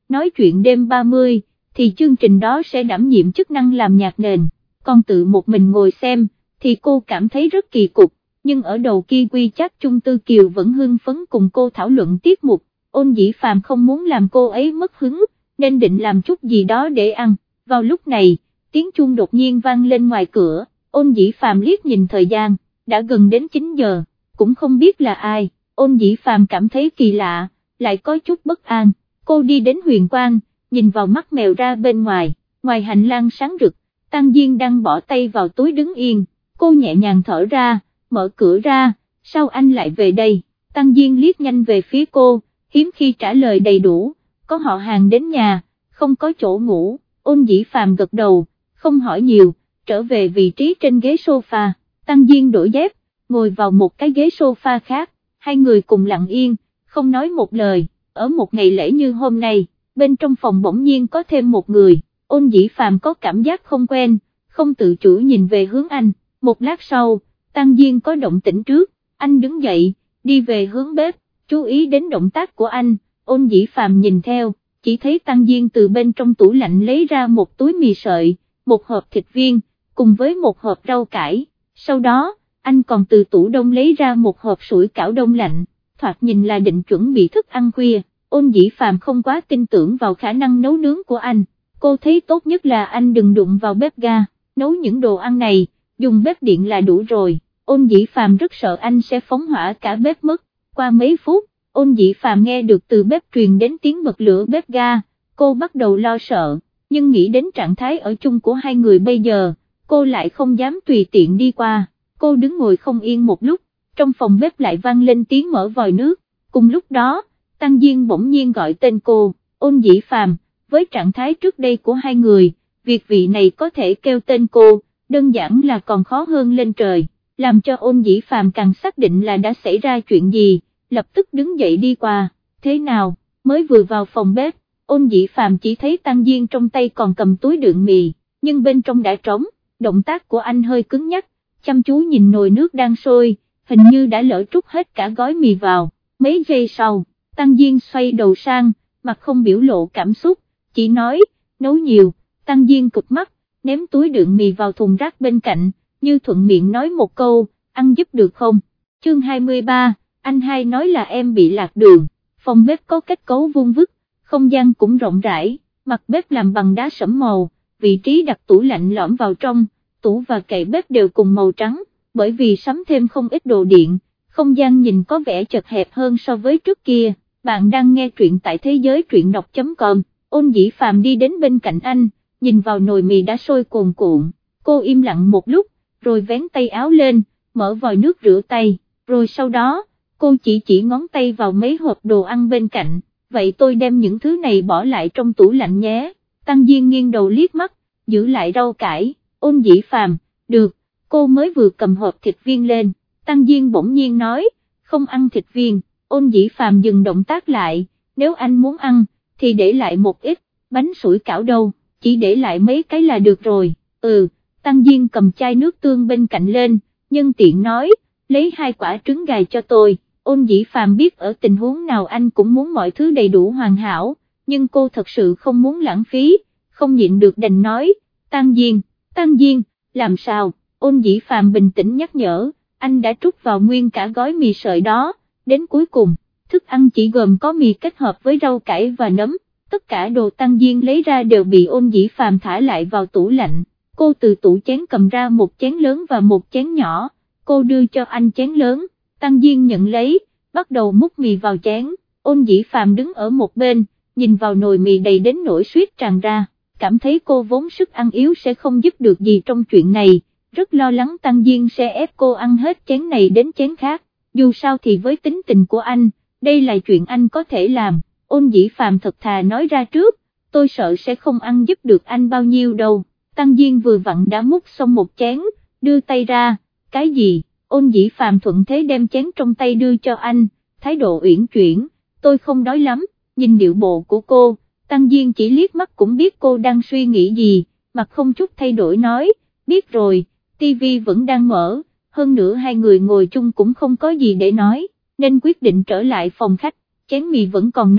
nói chuyện đêm ba mươi, thì chương trình đó sẽ đảm nhiệm chức năng làm nhạc nền, còn tự một mình ngồi xem, thì cô cảm thấy rất kỳ cục, nhưng ở đầu kia quy chắc Chung Tư Kiều vẫn hưng phấn cùng cô thảo luận tiết mục, Ôn Dĩ Phàm không muốn làm cô ấy mất hứng, nên định làm chút gì đó để ăn. Vào lúc này, tiếng chuông đột nhiên vang lên ngoài cửa, Ôn Dĩ Phàm liếc nhìn thời gian, đã gần đến chín giờ, cũng không biết là ai, Ôn Dĩ Phàm cảm thấy kỳ lạ, lại có chút bất an, cô đi đến huyền quang, nhìn vào mắt mèo ra bên ngoài, ngoài hành lang sáng rực, Tăng Diên đang bỏ tay vào túi đứng yên, cô nhẹ nhàng thở ra, mở cửa ra, sao anh lại về đây, Tăng Diên liếc nhanh về phía cô, hiếm khi trả lời đầy đủ, có họ hàng đến nhà, không có chỗ ngủ, Ôn Dĩ Phàm gật đầu, không hỏi nhiều, trở về vị trí trên ghế sofa, Tăng Diên đổi dép, ngồi vào một cái ghế sofa khác, hai người cùng lặng yên, không nói một lời, ở một ngày lễ như hôm nay, bên trong phòng bỗng nhiên có thêm một người, Ôn Dĩ Phàm có cảm giác không quen, không tự chủ nhìn về hướng anh, một lát sau, Tăng Diên có động tĩnh trước, anh đứng dậy, đi về hướng bếp, chú ý đến động tác của anh, Ôn Dĩ Phàm nhìn theo, chỉ thấy Tăng Diên từ bên trong tủ lạnh lấy ra một túi mì sợi, một hộp thịt viên, cùng với một hộp rau cải, sau đó, anh còn từ tủ đông lấy ra một hộp sủi cảo đông lạnh, thoạt nhìn là định chuẩn bị thức ăn khuya, Ôn Dĩ Phàm không quá tin tưởng vào khả năng nấu nướng của anh, cô thấy tốt nhất là anh đừng đụng vào bếp ga, nấu những đồ ăn này, dùng bếp điện là đủ rồi, Ôn Dĩ Phàm rất sợ anh sẽ phóng hỏa cả bếp mất, qua mấy phút, Ôn Dĩ Phàm nghe được từ bếp truyền đến tiếng bật lửa bếp ga, cô bắt đầu lo sợ, nhưng nghĩ đến trạng thái ở chung của hai người bây giờ, cô lại không dám tùy tiện đi qua, cô đứng ngồi không yên một lúc, trong phòng bếp lại vang lên tiếng mở vòi nước, cùng lúc đó, Tăng Diên bỗng nhiên gọi tên cô, Ôn Dĩ Phàm, với trạng thái trước đây của hai người, việc vị này có thể kêu tên cô, đơn giản là còn khó hơn lên trời, làm cho Ôn Dĩ Phàm càng xác định là đã xảy ra chuyện gì, lập tức đứng dậy đi qua, thế nào, mới vừa vào phòng bếp, Ôn Dĩ Phàm chỉ thấy Tăng Diên trong tay còn cầm túi đựng mì, nhưng bên trong đã trống, động tác của anh hơi cứng nhắc, chăm chú nhìn nồi nước đang sôi, hình như đã lỡ trút hết cả gói mì vào, mấy giây sau, Tăng Diên xoay đầu sang, mặt không biểu lộ cảm xúc, chỉ nói, nấu nhiều, Tăng Diên cụp mắt, ném túi đựng mì vào thùng rác bên cạnh, như thuận miệng nói một câu, ăn giúp được không, chương hai mươi ba, anh hai nói là em bị lạc đường, phòng bếp có kết cấu vuông vức, không gian cũng rộng rãi, mặt bếp làm bằng đá sẫm màu, vị trí đặt tủ lạnh lõm vào trong, tủ và kệ bếp đều cùng màu trắng, bởi vì sắm thêm không ít đồ điện, không gian nhìn có vẻ chật hẹp hơn so với trước kia. Bạn đang nghe truyện tại thế giới truyện đọc chấm com, Ôn Dĩ Phàm đi đến bên cạnh anh, nhìn vào nồi mì đã sôi cuồn cuộn, cô im lặng một lúc, rồi vén tay áo lên, mở vòi nước rửa tay, rồi sau đó, cô chỉ chỉ ngón tay vào mấy hộp đồ ăn bên cạnh, vậy tôi đem những thứ này bỏ lại trong tủ lạnh nhé, Tăng Diên nghiêng đầu liếc mắt, giữ lại rau cải, Ôn Dĩ Phàm, được, cô mới vừa cầm hộp thịt viên lên, Tăng Diên bỗng nhiên nói, không ăn thịt viên. Ôn Dĩ Phàm dừng động tác lại, nếu anh muốn ăn, thì để lại một ít, bánh sủi cảo đâu, chỉ để lại mấy cái là được rồi, ừ, Tăng Diên cầm chai nước tương bên cạnh lên, nhân tiện nói, lấy hai quả trứng gà cho tôi, Ôn Dĩ Phàm biết ở tình huống nào anh cũng muốn mọi thứ đầy đủ hoàn hảo, nhưng cô thật sự không muốn lãng phí, không nhịn được đành nói, Tăng Diên, Tăng Diên, làm sao, Ôn Dĩ Phàm bình tĩnh nhắc nhở, anh đã trút vào nguyên cả gói mì sợi đó. Đến cuối cùng, thức ăn chỉ gồm có mì kết hợp với rau cải và nấm, tất cả đồ Tăng Diên lấy ra đều bị Ôn Dĩ Phàm thả lại vào tủ lạnh, cô từ tủ chén cầm ra một chén lớn và một chén nhỏ, cô đưa cho anh chén lớn, Tăng Diên nhận lấy, bắt đầu múc mì vào chén, Ôn Dĩ Phàm đứng ở một bên, nhìn vào nồi mì đầy đến nỗi suýt tràn ra, cảm thấy cô vốn sức ăn yếu sẽ không giúp được gì trong chuyện này, rất lo lắng Tăng Diên sẽ ép cô ăn hết chén này đến chén khác. Dù sao thì với tính tình của anh, đây là chuyện anh có thể làm, Ôn Dĩ Phàm thật thà nói ra trước, tôi sợ sẽ không ăn giúp được anh bao nhiêu đâu, Tăng Diên vừa vặn đã múc xong một chén, đưa tay ra, cái gì, Ôn Dĩ Phàm thuận thế đem chén trong tay đưa cho anh, thái độ uyển chuyển, tôi không đói lắm, nhìn điệu bộ của cô, Tăng Diên chỉ liếc mắt cũng biết cô đang suy nghĩ gì, mặt không chút thay đổi nói, biết rồi, tivi vẫn đang mở. Hơn nữa hai người ngồi chung cũng không có gì để nói, nên quyết định trở lại phòng khách, chén mì vẫn còn nóng,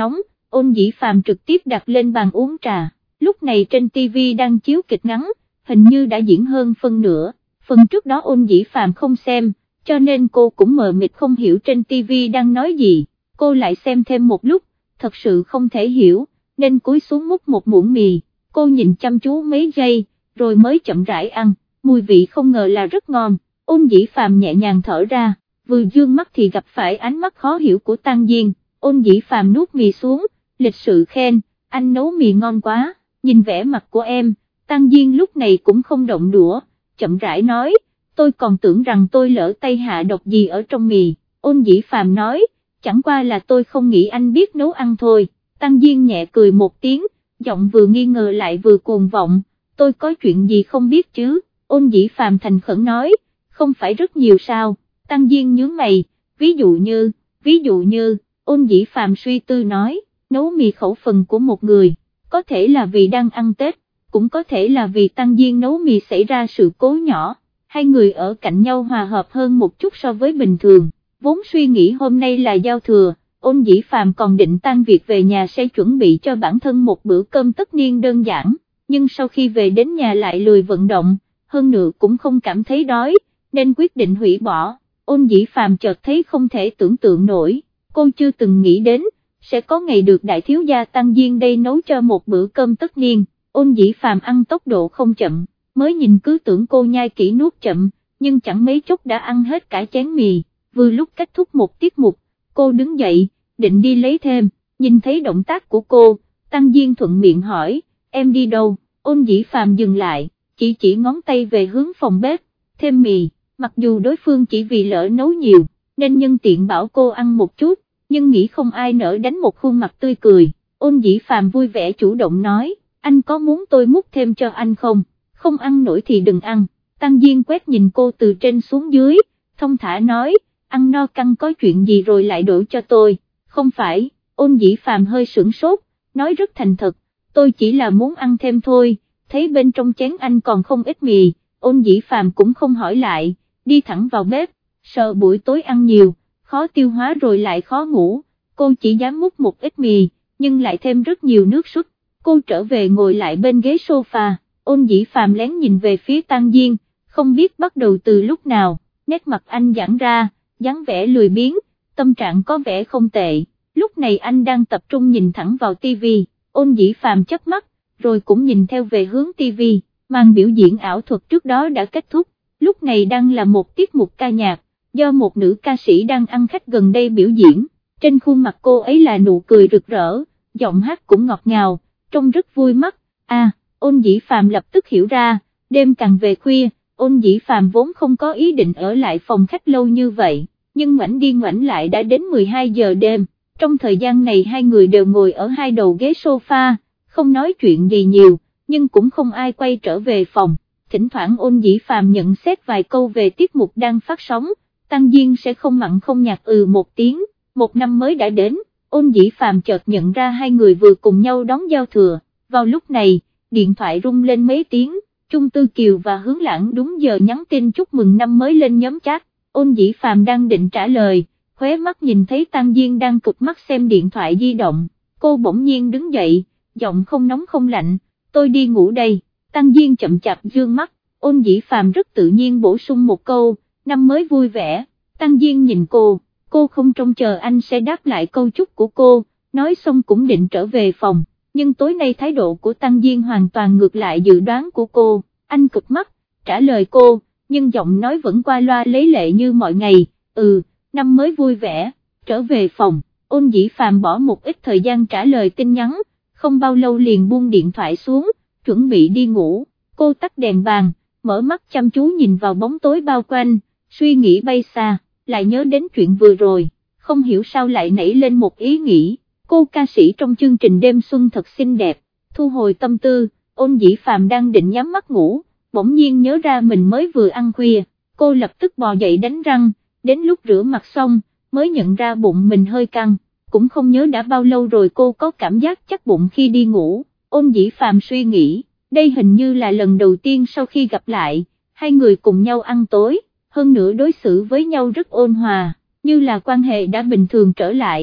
Ôn Dĩ Phàm trực tiếp đặt lên bàn uống trà, lúc này trên tivi đang chiếu kịch ngắn, hình như đã diễn hơn phân nửa, phần trước đó Ôn Dĩ Phàm không xem, cho nên cô cũng mờ mịt không hiểu trên tivi đang nói gì, cô lại xem thêm một lúc, thật sự không thể hiểu, nên cúi xuống múc một muỗng mì, cô nhìn chăm chú mấy giây, rồi mới chậm rãi ăn, mùi vị không ngờ là rất ngon. Ôn Dĩ Phàm nhẹ nhàng thở ra, vừa dương mắt thì gặp phải ánh mắt khó hiểu của Tăng Diên. Ôn Dĩ Phàm nuốt mì xuống, lịch sự khen, anh nấu mì ngon quá, nhìn vẻ mặt của em, Tăng Diên lúc này cũng không động đũa, chậm rãi nói, tôi còn tưởng rằng tôi lỡ tay hạ độc gì ở trong mì. Ôn Dĩ Phàm nói, chẳng qua là tôi không nghĩ anh biết nấu ăn thôi. Tăng Diên nhẹ cười một tiếng, giọng vừa nghi ngờ lại vừa cuồng vọng, tôi có chuyện gì không biết chứ. Ôn Dĩ Phàm thành khẩn nói, không phải rất nhiều sao. Tăng Diên nhướng mày, ví dụ như, ví dụ như, Ôn Dĩ Phàm suy tư nói, nấu mì khẩu phần của một người, có thể là vì đang ăn Tết, cũng có thể là vì Tăng Diên nấu mì xảy ra sự cố nhỏ, hai người ở cạnh nhau hòa hợp hơn một chút so với bình thường, vốn suy nghĩ hôm nay là giao thừa, Ôn Dĩ Phàm còn định tan việc về nhà sẽ chuẩn bị cho bản thân một bữa cơm tất niên đơn giản, nhưng sau khi về đến nhà lại lười vận động, hơn nữa cũng không cảm thấy đói, nên quyết định hủy bỏ. Ôn Dĩ Phàm chợt thấy không thể tưởng tượng nổi, cô chưa từng nghĩ đến, sẽ có ngày được đại thiếu gia Tăng Diên đây nấu cho một bữa cơm tất niên. Ôn Dĩ Phàm ăn tốc độ không chậm, mới nhìn cứ tưởng cô nhai kỹ nuốt chậm, nhưng chẳng mấy chốc đã ăn hết cả chén mì, vừa lúc kết thúc một tiết mục, cô đứng dậy, định đi lấy thêm, nhìn thấy động tác của cô, Tăng Diên thuận miệng hỏi, em đi đâu? Ôn Dĩ Phàm dừng lại, chỉ chỉ ngón tay về hướng phòng bếp, thêm mì, mặc dù đối phương chỉ vì lỡ nấu nhiều, nên nhân tiện bảo cô ăn một chút, nhưng nghĩ không ai nỡ đánh một khuôn mặt tươi cười. Ôn Dĩ Phàm vui vẻ chủ động nói, anh có muốn tôi múc thêm cho anh không? Không ăn nổi thì đừng ăn. Tăng Diên quét nhìn cô từ trên xuống dưới, thông thả nói, ăn no căng có chuyện gì rồi lại đổ cho tôi. Không phải. Ôn Dĩ Phàm hơi sửng sốt, nói rất thành thật, tôi chỉ là muốn ăn thêm thôi, thấy bên trong chén anh còn không ít mì. Ôn Dĩ Phàm cũng không hỏi lại, đi thẳng vào bếp, sợ buổi tối ăn nhiều, khó tiêu hóa rồi lại khó ngủ, cô chỉ dám múc một ít mì, nhưng lại thêm rất nhiều nước súp. Cô trở về ngồi lại bên ghế sofa, Ôn Dĩ Phàm lén nhìn về phía Tăng Diên, không biết bắt đầu từ lúc nào, nét mặt anh giãn ra, dáng vẻ lười biếng, tâm trạng có vẻ không tệ, lúc này anh đang tập trung nhìn thẳng vào tivi. Ôn Dĩ Phàm chớp mắt, rồi cũng nhìn theo về hướng tivi, màn biểu diễn ảo thuật trước đó đã kết thúc, lúc này đang là một tiết mục ca nhạc, do một nữ ca sĩ đang ăn khách gần đây biểu diễn, trên khuôn mặt cô ấy là nụ cười rực rỡ, giọng hát cũng ngọt ngào, trông rất vui mắt. À, Ôn Dĩ Phàm lập tức hiểu ra, đêm càng về khuya, Ôn Dĩ Phàm vốn không có ý định ở lại phòng khách lâu như vậy, nhưng ngoảnh đi ngoảnh lại đã đến mười hai giờ đêm, trong thời gian này hai người đều ngồi ở hai đầu ghế sofa, không nói chuyện gì nhiều, nhưng cũng không ai quay trở về phòng, thỉnh thoảng Ôn Dĩ Phàm nhận xét vài câu về tiết mục đang phát sóng, Tăng Diên sẽ không mặn không nhạt ừ một tiếng. Một năm mới đã đến, Ôn Dĩ Phàm chợt nhận ra hai người vừa cùng nhau đón giao thừa, vào lúc này, điện thoại rung lên mấy tiếng, Chung Tư Kiều và Hướng Lãng đúng giờ nhắn tin chúc mừng năm mới lên nhóm chat. Ôn Dĩ Phàm đang định trả lời, khóe mắt nhìn thấy Tăng Diên đang cụp mắt xem điện thoại di động, cô bỗng nhiên đứng dậy, giọng không nóng không lạnh, tôi đi ngủ đây. Tăng Diên chậm chạp dương mắt, Ôn Dĩ Phàm rất tự nhiên bổ sung một câu, năm mới vui vẻ. Tăng Diên nhìn cô, cô không trông chờ anh sẽ đáp lại câu chúc của cô, nói xong cũng định trở về phòng, nhưng tối nay thái độ của Tăng Diên hoàn toàn ngược lại dự đoán của cô, anh cụp mắt, trả lời cô, nhưng giọng nói vẫn qua loa lấy lệ như mọi ngày, ừ, năm mới vui vẻ, trở về phòng. Ôn Dĩ Phàm bỏ một ít thời gian trả lời tin nhắn, không bao lâu liền buông điện thoại xuống, chuẩn bị đi ngủ, cô tắt đèn bàn, mở mắt chăm chú nhìn vào bóng tối bao quanh, suy nghĩ bay xa, lại nhớ đến chuyện vừa rồi, không hiểu sao lại nảy lên một ý nghĩ, cô ca sĩ trong chương trình đêm xuân thật xinh đẹp. Thu hồi tâm tư, Ôn Dĩ Phàm đang định nhắm mắt ngủ, bỗng nhiên nhớ ra mình mới vừa ăn khuya, cô lập tức bò dậy đánh răng, đến lúc rửa mặt xong, mới nhận ra bụng mình hơi căng, cũng không nhớ đã bao lâu rồi cô có cảm giác chắc bụng khi đi ngủ. Ôn Dĩ Phàm suy nghĩ, đây hình như là lần đầu tiên sau khi gặp lại, hai người cùng nhau ăn tối, hơn nữa đối xử với nhau rất ôn hòa, như là quan hệ đã bình thường trở lại.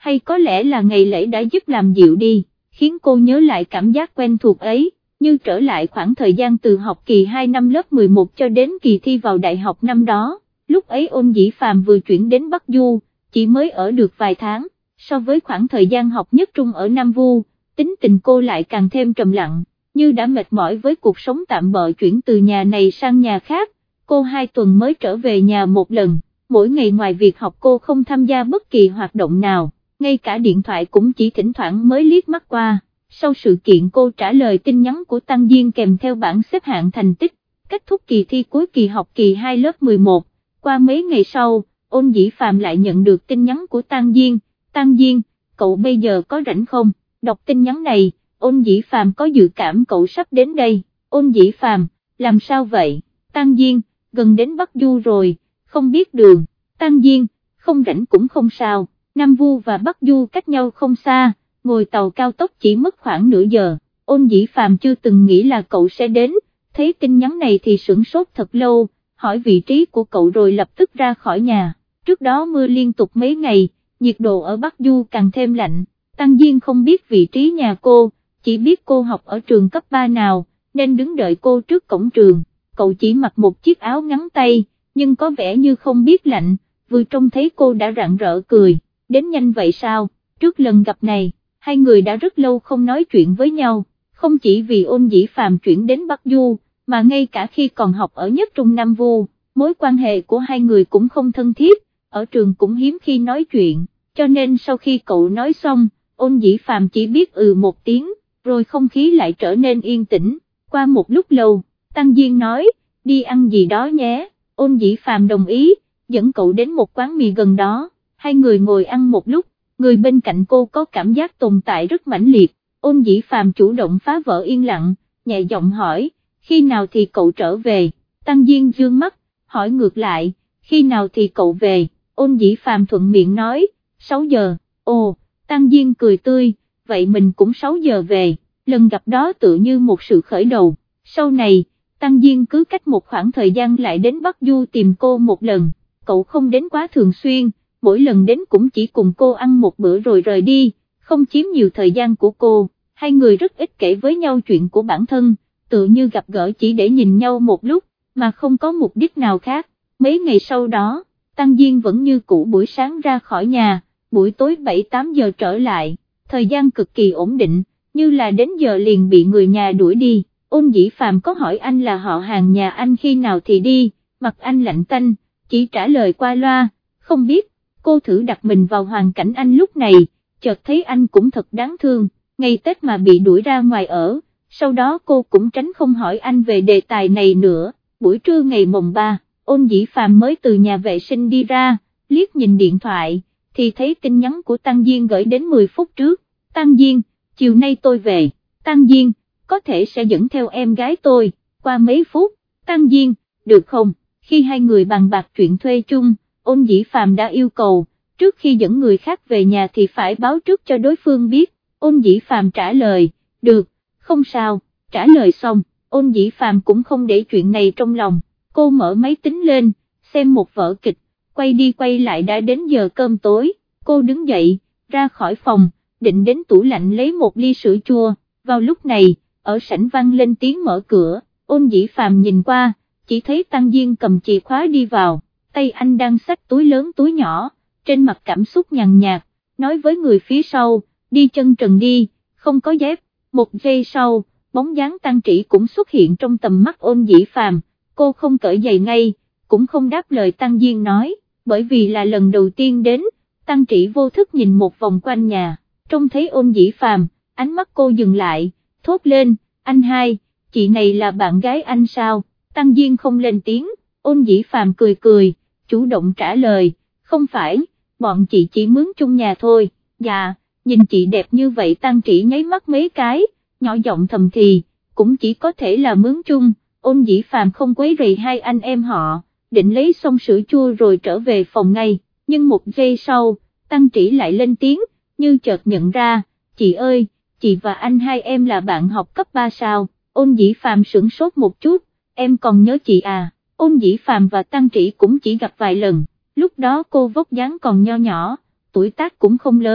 hay có lẽ là ngày lễ đã giúp làm dịu đi, khiến cô nhớ lại cảm giác quen thuộc ấy, như trở lại khoảng thời gian từ học kỳ hai năm lớp mười một cho đến kỳ thi vào đại học năm đó. Lúc ấy Ôn Dĩ Phàm vừa chuyển đến Bắc Du, chỉ mới ở được vài tháng, so với khoảng thời gian học nhất trung ở Nam Vu, tính tình cô lại càng thêm trầm lặng, như đã mệt mỏi với cuộc sống tạm bợ chuyển từ nhà này sang nhà khác. Cô hai tuần mới trở về nhà một lần, mỗi ngày ngoài việc học cô không tham gia bất kỳ hoạt động nào, ngay cả điện thoại cũng chỉ thỉnh thoảng mới liếc mắt qua. Sau sự kiện cô trả lời tin nhắn của Tăng Diên kèm theo bảng xếp hạng thành tích, kết thúc kỳ thi cuối kỳ học kỳ hai lớp mười một, qua mấy ngày sau, Ôn Dĩ Phàm lại nhận được tin nhắn của Tăng Diên, Tăng Diên, cậu bây giờ có rảnh không? Đọc tin nhắn này, Ôn Dĩ Phàm có dự cảm cậu sắp đến đây. Ôn Dĩ Phàm, làm sao vậy? Tăng Diên, gần đến Bắc Du rồi, không biết đường. Tăng Diên, không rảnh cũng không sao, Nam Vu và Bắc Du cách nhau không xa, ngồi tàu cao tốc chỉ mất khoảng nửa giờ. Ôn Dĩ Phàm chưa từng nghĩ là cậu sẽ đến, thấy tin nhắn này thì sửng sốt thật lâu, hỏi vị trí của cậu rồi lập tức ra khỏi nhà. Trước đó mưa liên tục mấy ngày, nhiệt độ ở Bắc Du càng thêm lạnh. Tăng Diên không biết vị trí nhà cô, chỉ biết cô học ở trường cấp ba nào, nên đứng đợi cô trước cổng trường. Cậu chỉ mặc một chiếc áo ngắn tay, nhưng có vẻ như không biết lạnh, vừa trông thấy cô đã rạng rỡ cười, đến nhanh vậy sao? Trước lần gặp này, hai người đã rất lâu không nói chuyện với nhau, không chỉ vì Ôn Dĩ Phàm chuyển đến Bắc Du, mà ngay cả khi còn học ở nhất trung Nam Vu, mối quan hệ của hai người cũng không thân thiết, ở trường cũng hiếm khi nói chuyện, cho nên sau khi cậu nói xong, Ôn Dĩ Phàm chỉ biết ừ một tiếng, rồi không khí lại trở nên yên tĩnh. Qua một lúc lâu, Tăng Diên nói, đi ăn gì đó nhé. Ôn Dĩ Phàm đồng ý, dẫn cậu đến một quán mì gần đó, hai người ngồi ăn một lúc, người bên cạnh cô có cảm giác tồn tại rất mãnh liệt. Ôn Dĩ Phàm chủ động phá vỡ yên lặng, nhẹ giọng hỏi, khi nào thì cậu trở về? Tăng Diên dương mắt, hỏi ngược lại, khi nào thì cậu về? Ôn Dĩ Phàm thuận miệng nói, sáu giờ. Ồ, Tăng Diên cười tươi, vậy mình cũng sáu giờ về. Lần gặp đó tự như một sự khởi đầu. Sau này, Tăng Diên cứ cách một khoảng thời gian lại đến Bắc Du tìm cô một lần, cậu không đến quá thường xuyên, mỗi lần đến cũng chỉ cùng cô ăn một bữa rồi rời đi, không chiếm nhiều thời gian của cô. Hai người rất ít kể với nhau chuyện của bản thân, tự như gặp gỡ chỉ để nhìn nhau một lúc, mà không có mục đích nào khác. Mấy ngày sau đó, Tăng Diên vẫn như cũ buổi sáng ra khỏi nhà, buổi tối bảy tám giờ trở lại, thời gian cực kỳ ổn định, như là đến giờ liền bị người nhà đuổi đi. Ôn Dĩ Phàm có hỏi anh là họ hàng nhà anh khi nào thì đi, mặt anh lạnh tanh, chỉ trả lời qua loa, không biết. Cô thử đặt mình vào hoàn cảnh anh lúc này, chợt thấy anh cũng thật đáng thương, ngày Tết mà bị đuổi ra ngoài ở, sau đó cô cũng tránh không hỏi anh về đề tài này nữa. Buổi trưa ngày mồng ba, Ôn Dĩ Phàm mới từ nhà vệ sinh đi ra, liếc nhìn điện thoại, thì thấy tin nhắn của Tăng Diên gửi đến mười phút trước. Tăng Diên, chiều nay tôi về. Tăng Diên, có thể sẽ dẫn theo em gái tôi. Qua mấy phút, Tăng Diên, được không? Khi hai người bàn bạc chuyện thuê chung, Ôn Dĩ Phàm đã yêu cầu, trước khi dẫn người khác về nhà thì phải báo trước cho đối phương biết. Ôn Dĩ Phàm trả lời, được, không sao. Trả lời xong, Ôn Dĩ Phàm cũng không để chuyện này trong lòng, cô mở máy tính lên, xem một vở kịch, quay đi quay lại đã đến giờ cơm tối, cô đứng dậy, ra khỏi phòng, định đến tủ lạnh lấy một ly sữa chua. Vào lúc này, ở sảnh vang lên tiếng mở cửa. Ôn Dĩ Phàm nhìn qua, chỉ thấy Tăng Diên cầm chìa khóa đi vào, tay anh đang xách túi lớn túi nhỏ, trên mặt cảm xúc nhàn nhạt, nói với người phía sau, đi chân trần đi, không có dép. Một giây sau, bóng dáng Tăng Trĩ cũng xuất hiện trong tầm mắt Ôn Dĩ Phàm, cô không cởi giày ngay, cũng không đáp lời Tăng Diên nói, bởi vì là lần đầu tiên đến. Tăng Trĩ vô thức nhìn một vòng quanh nhà, trông thấy Ôn Dĩ Phàm, ánh mắt cô dừng lại, thốt lên, anh hai, chị này là bạn gái anh sao? Tăng Diên không lên tiếng, Ôn Dĩ Phàm cười cười, chủ động trả lời, không phải, bọn chị chỉ mướn chung nhà thôi. Dạ, nhìn chị đẹp như vậy. Tăng Trĩ nháy mắt mấy cái, nhỏ giọng thầm thì, cũng chỉ có thể là mướn chung. Ôn Dĩ Phàm không quấy rầy hai anh em họ, định lấy xong sữa chua rồi trở về phòng ngay, nhưng một giây sau, Tăng Trĩ lại lên tiếng, như chợt nhận ra, chị ơi, chị và anh hai em là bạn học cấp ba sao? Ôn Dĩ Phàm sửng sốt một chút, em còn nhớ chị à? Ôn Dĩ Phàm và Tăng Trĩ cũng chỉ gặp vài lần, lúc đó cô vóc dáng còn nho nhỏ, tuổi tác cũng không lớn,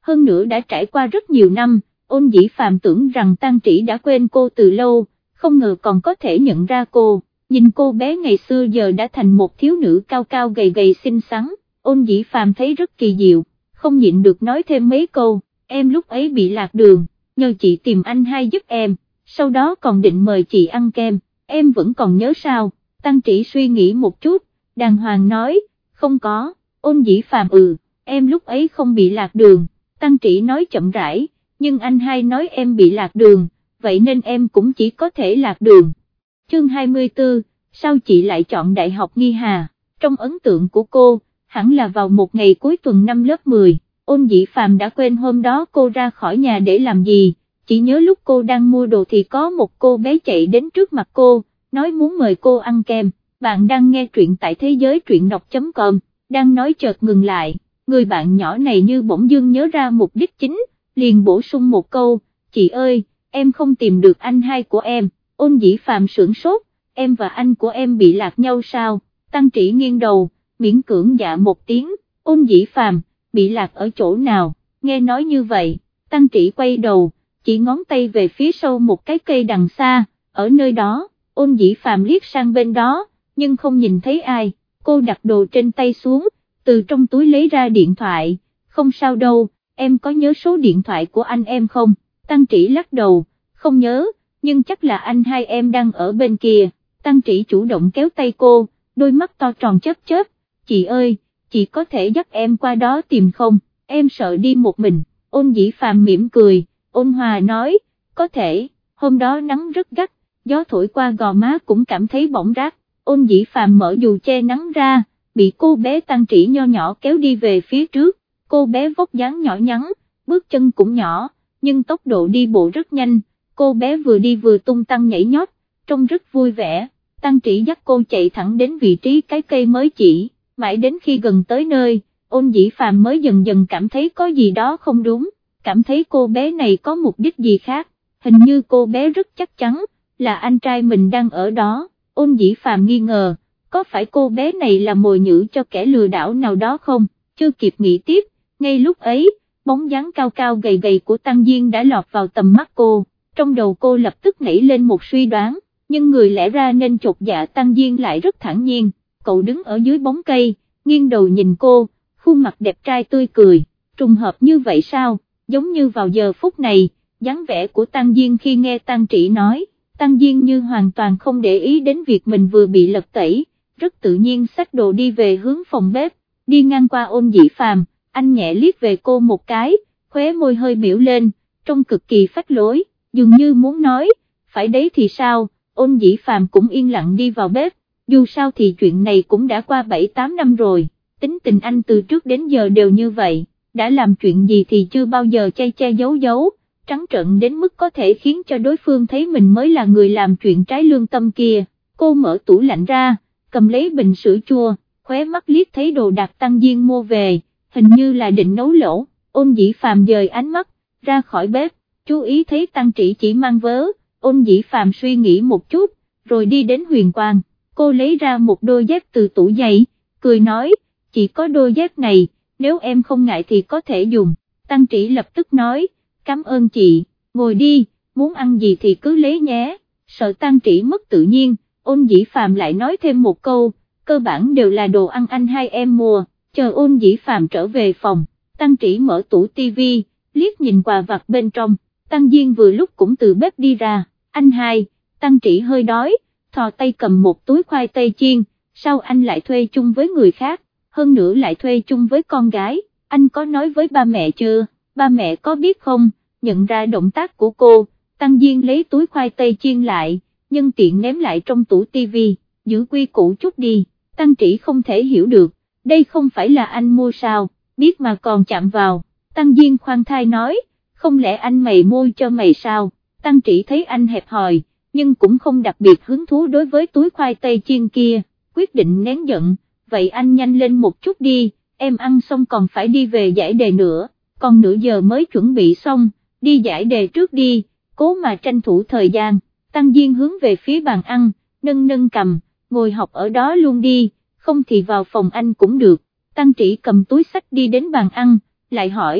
hơn nữa đã trải qua rất nhiều năm, Ôn Dĩ Phạm tưởng rằng Tang Trĩ đã quên cô từ lâu, không ngờ còn có thể nhận ra cô, nhìn cô bé ngày xưa giờ đã thành một thiếu nữ cao cao gầy gầy xinh xắn, Ôn Dĩ Phạm thấy rất kỳ diệu, không nhịn được nói thêm mấy câu, em lúc ấy bị lạc đường, nhờ chị tìm anh hai giúp em, sau đó còn định mời chị ăn kem, em vẫn còn nhớ sao? Tang Trĩ suy nghĩ một chút, đàng hoàng nói, không có. Ôn Dĩ Phạm ừ, em lúc ấy không bị lạc đường, Tang Trĩ nói chậm rãi, nhưng anh hai nói em bị lạc đường, vậy nên em cũng chỉ có thể lạc đường. Chương hai mươi tư, sao chị lại chọn Đại học Nghi Hà? Trong ấn tượng của cô, hẳn là vào một ngày cuối tuần năm lớp mười, Ôn Dĩ Phạm đã quên hôm đó cô ra khỏi nhà để làm gì, chỉ nhớ lúc cô đang mua đồ thì có một cô bé chạy đến trước mặt cô, nói muốn mời cô ăn kem. Bạn đang nghe truyện tại thế giới truyện đọc chấm com, đang nói chợt ngừng lại, người bạn nhỏ này như bỗng dưng nhớ ra mục đích chính, liền bổ sung một câu, chị ơi, em không tìm được anh hai của em. Ôn Dĩ Phạm sửng sốt, em và anh của em bị lạc nhau sao? Tang Trĩ nghiêng đầu, miễn cưỡng dạ một tiếng, Ôn Dĩ Phạm, bị lạc ở chỗ nào? Nghe nói như vậy, Tang Trĩ quay đầu, chỉ ngón tay về phía sau một cái cây đằng xa, ở nơi đó. Ôn Dĩ Phạm liếc sang bên đó, nhưng không nhìn thấy ai, cô đặt đồ trên tay xuống, từ trong túi lấy ra điện thoại, không sao đâu, em có nhớ số điện thoại của anh em không? Tang Trĩ lắc đầu, không nhớ, nhưng chắc là anh hai em đang ở bên kia. Tang Trĩ chủ động kéo tay cô, đôi mắt to tròn chớp chớp, chị ơi, chị có thể dắt em qua đó tìm không, em sợ đi một mình. Ôn Dĩ Phạm mỉm cười, ôn hòa nói, có thể, hôm đó nắng rất gắt, gió thổi qua gò má cũng cảm thấy bỏng rát. Ôn Dĩ Phạm mở dù che nắng ra, bị cô bé Tang Trĩ nho nhỏ kéo đi về phía trước, cô bé vóc dáng nhỏ nhắn, bước chân cũng nhỏ, nhưng tốc độ đi bộ rất nhanh, cô bé vừa đi vừa tung tăng nhảy nhót, trông rất vui vẻ. Tang Trĩ dắt cô chạy thẳng đến vị trí cái cây mới chỉ, mãi đến khi gần tới nơi, Ôn Dĩ Phạm mới dần dần cảm thấy có gì đó không đúng, cảm thấy cô bé này có mục đích gì khác, hình như cô bé rất chắc chắn là anh trai mình đang ở đó. Ôn Dĩ Phạm nghi ngờ, có phải cô bé này là mồi nhử cho kẻ lừa đảo nào đó không? Chưa kịp nghĩ tiếp, ngay lúc ấy, bóng dáng cao cao gầy gầy của Tăng Diên đã lọt vào tầm mắt cô, trong đầu cô lập tức nảy lên một suy đoán, nhưng người lẽ ra nên chột dạ Tăng Diên lại rất thản nhiên, cậu đứng ở dưới bóng cây, nghiêng đầu nhìn cô, khuôn mặt đẹp trai tươi cười, trùng hợp như vậy sao? Giống như vào giờ phút này, dáng vẻ của Tăng Diên khi nghe Tang Trĩ nói, Tăng Diên như hoàn toàn không để ý đến việc mình vừa bị lật tẩy, rất tự nhiên xách đồ đi về hướng phòng bếp, đi ngang qua Ôn Dĩ Phạm, anh nhẹ liếc về cô một cái, khóe môi hơi biểu lên, trông cực kỳ phách lối, dường như muốn nói, phải đấy thì sao? Ôn Dĩ Phạm cũng yên lặng đi vào bếp, dù sao thì chuyện này cũng đã qua bảy tám năm rồi, tính tình anh từ trước đến giờ đều như vậy, đã làm chuyện gì thì chưa bao giờ che che giấu giấu, trắng trợn đến mức có thể khiến cho đối phương thấy mình mới là người làm chuyện trái lương tâm kia. Cô mở tủ lạnh ra, cầm lấy bình sữa chua, khóe mắt liếc thấy đồ đạc Tăng Diên mua về, hình như là định nấu lẩu. Ôn Dĩ Phạm dời ánh mắt, ra khỏi bếp, chú ý thấy Tăng Trĩ chỉ mang vớ, Ôn Dĩ Phạm suy nghĩ một chút, rồi đi đến Huyền Quang, cô lấy ra một đôi dép từ tủ giày, cười nói, chỉ có đôi dép này, nếu em không ngại thì có thể dùng. Tăng Trĩ lập tức nói, cảm ơn chị, ngồi đi, muốn ăn gì thì cứ lấy nhé. Sợ Tăng Trĩ mất tự nhiên, Ôn Dĩ Phạm lại nói thêm một câu, cơ bản đều là đồ ăn anh hai em mua. Chờ Ôn Dĩ Phạm trở về phòng, Tăng Trĩ mở tủ tivi, liếc nhìn quà vặt bên trong, Tăng Diên vừa lúc cũng từ bếp đi ra, anh hai. Tăng Trĩ hơi đói, thò tay cầm một túi khoai tây chiên, sao anh lại thuê chung với người khác, hơn nữa lại thuê chung với con gái, anh có nói với ba mẹ chưa, ba mẹ có biết không? Nhận ra động tác của cô, Tăng Diên lấy túi khoai tây chiên lại, nhưng tiện ném lại trong tủ tivi, giữ quy củ chút đi. Tăng Trĩ không thể hiểu được, đây không phải là anh mua sao, biết mà còn chạm vào. Tăng Diên khoan thai nói, không lẽ anh mày mua cho mày sao? Tăng Trĩ thấy anh hẹp hòi, nhưng cũng không đặc biệt hứng thú đối với túi khoai tây chiên kia, quyết định nén giận, vậy anh nhanh lên một chút đi, em ăn xong còn phải đi về giải đề nữa, còn nửa giờ mới chuẩn bị xong, đi giải đề trước đi, cố mà tranh thủ thời gian. Tăng Diên hướng về phía bàn ăn, nâng nâng cầm, ngồi học ở đó luôn đi, không thì vào phòng anh cũng được. Tăng Trĩ cầm túi xách đi đến bàn ăn, lại hỏi,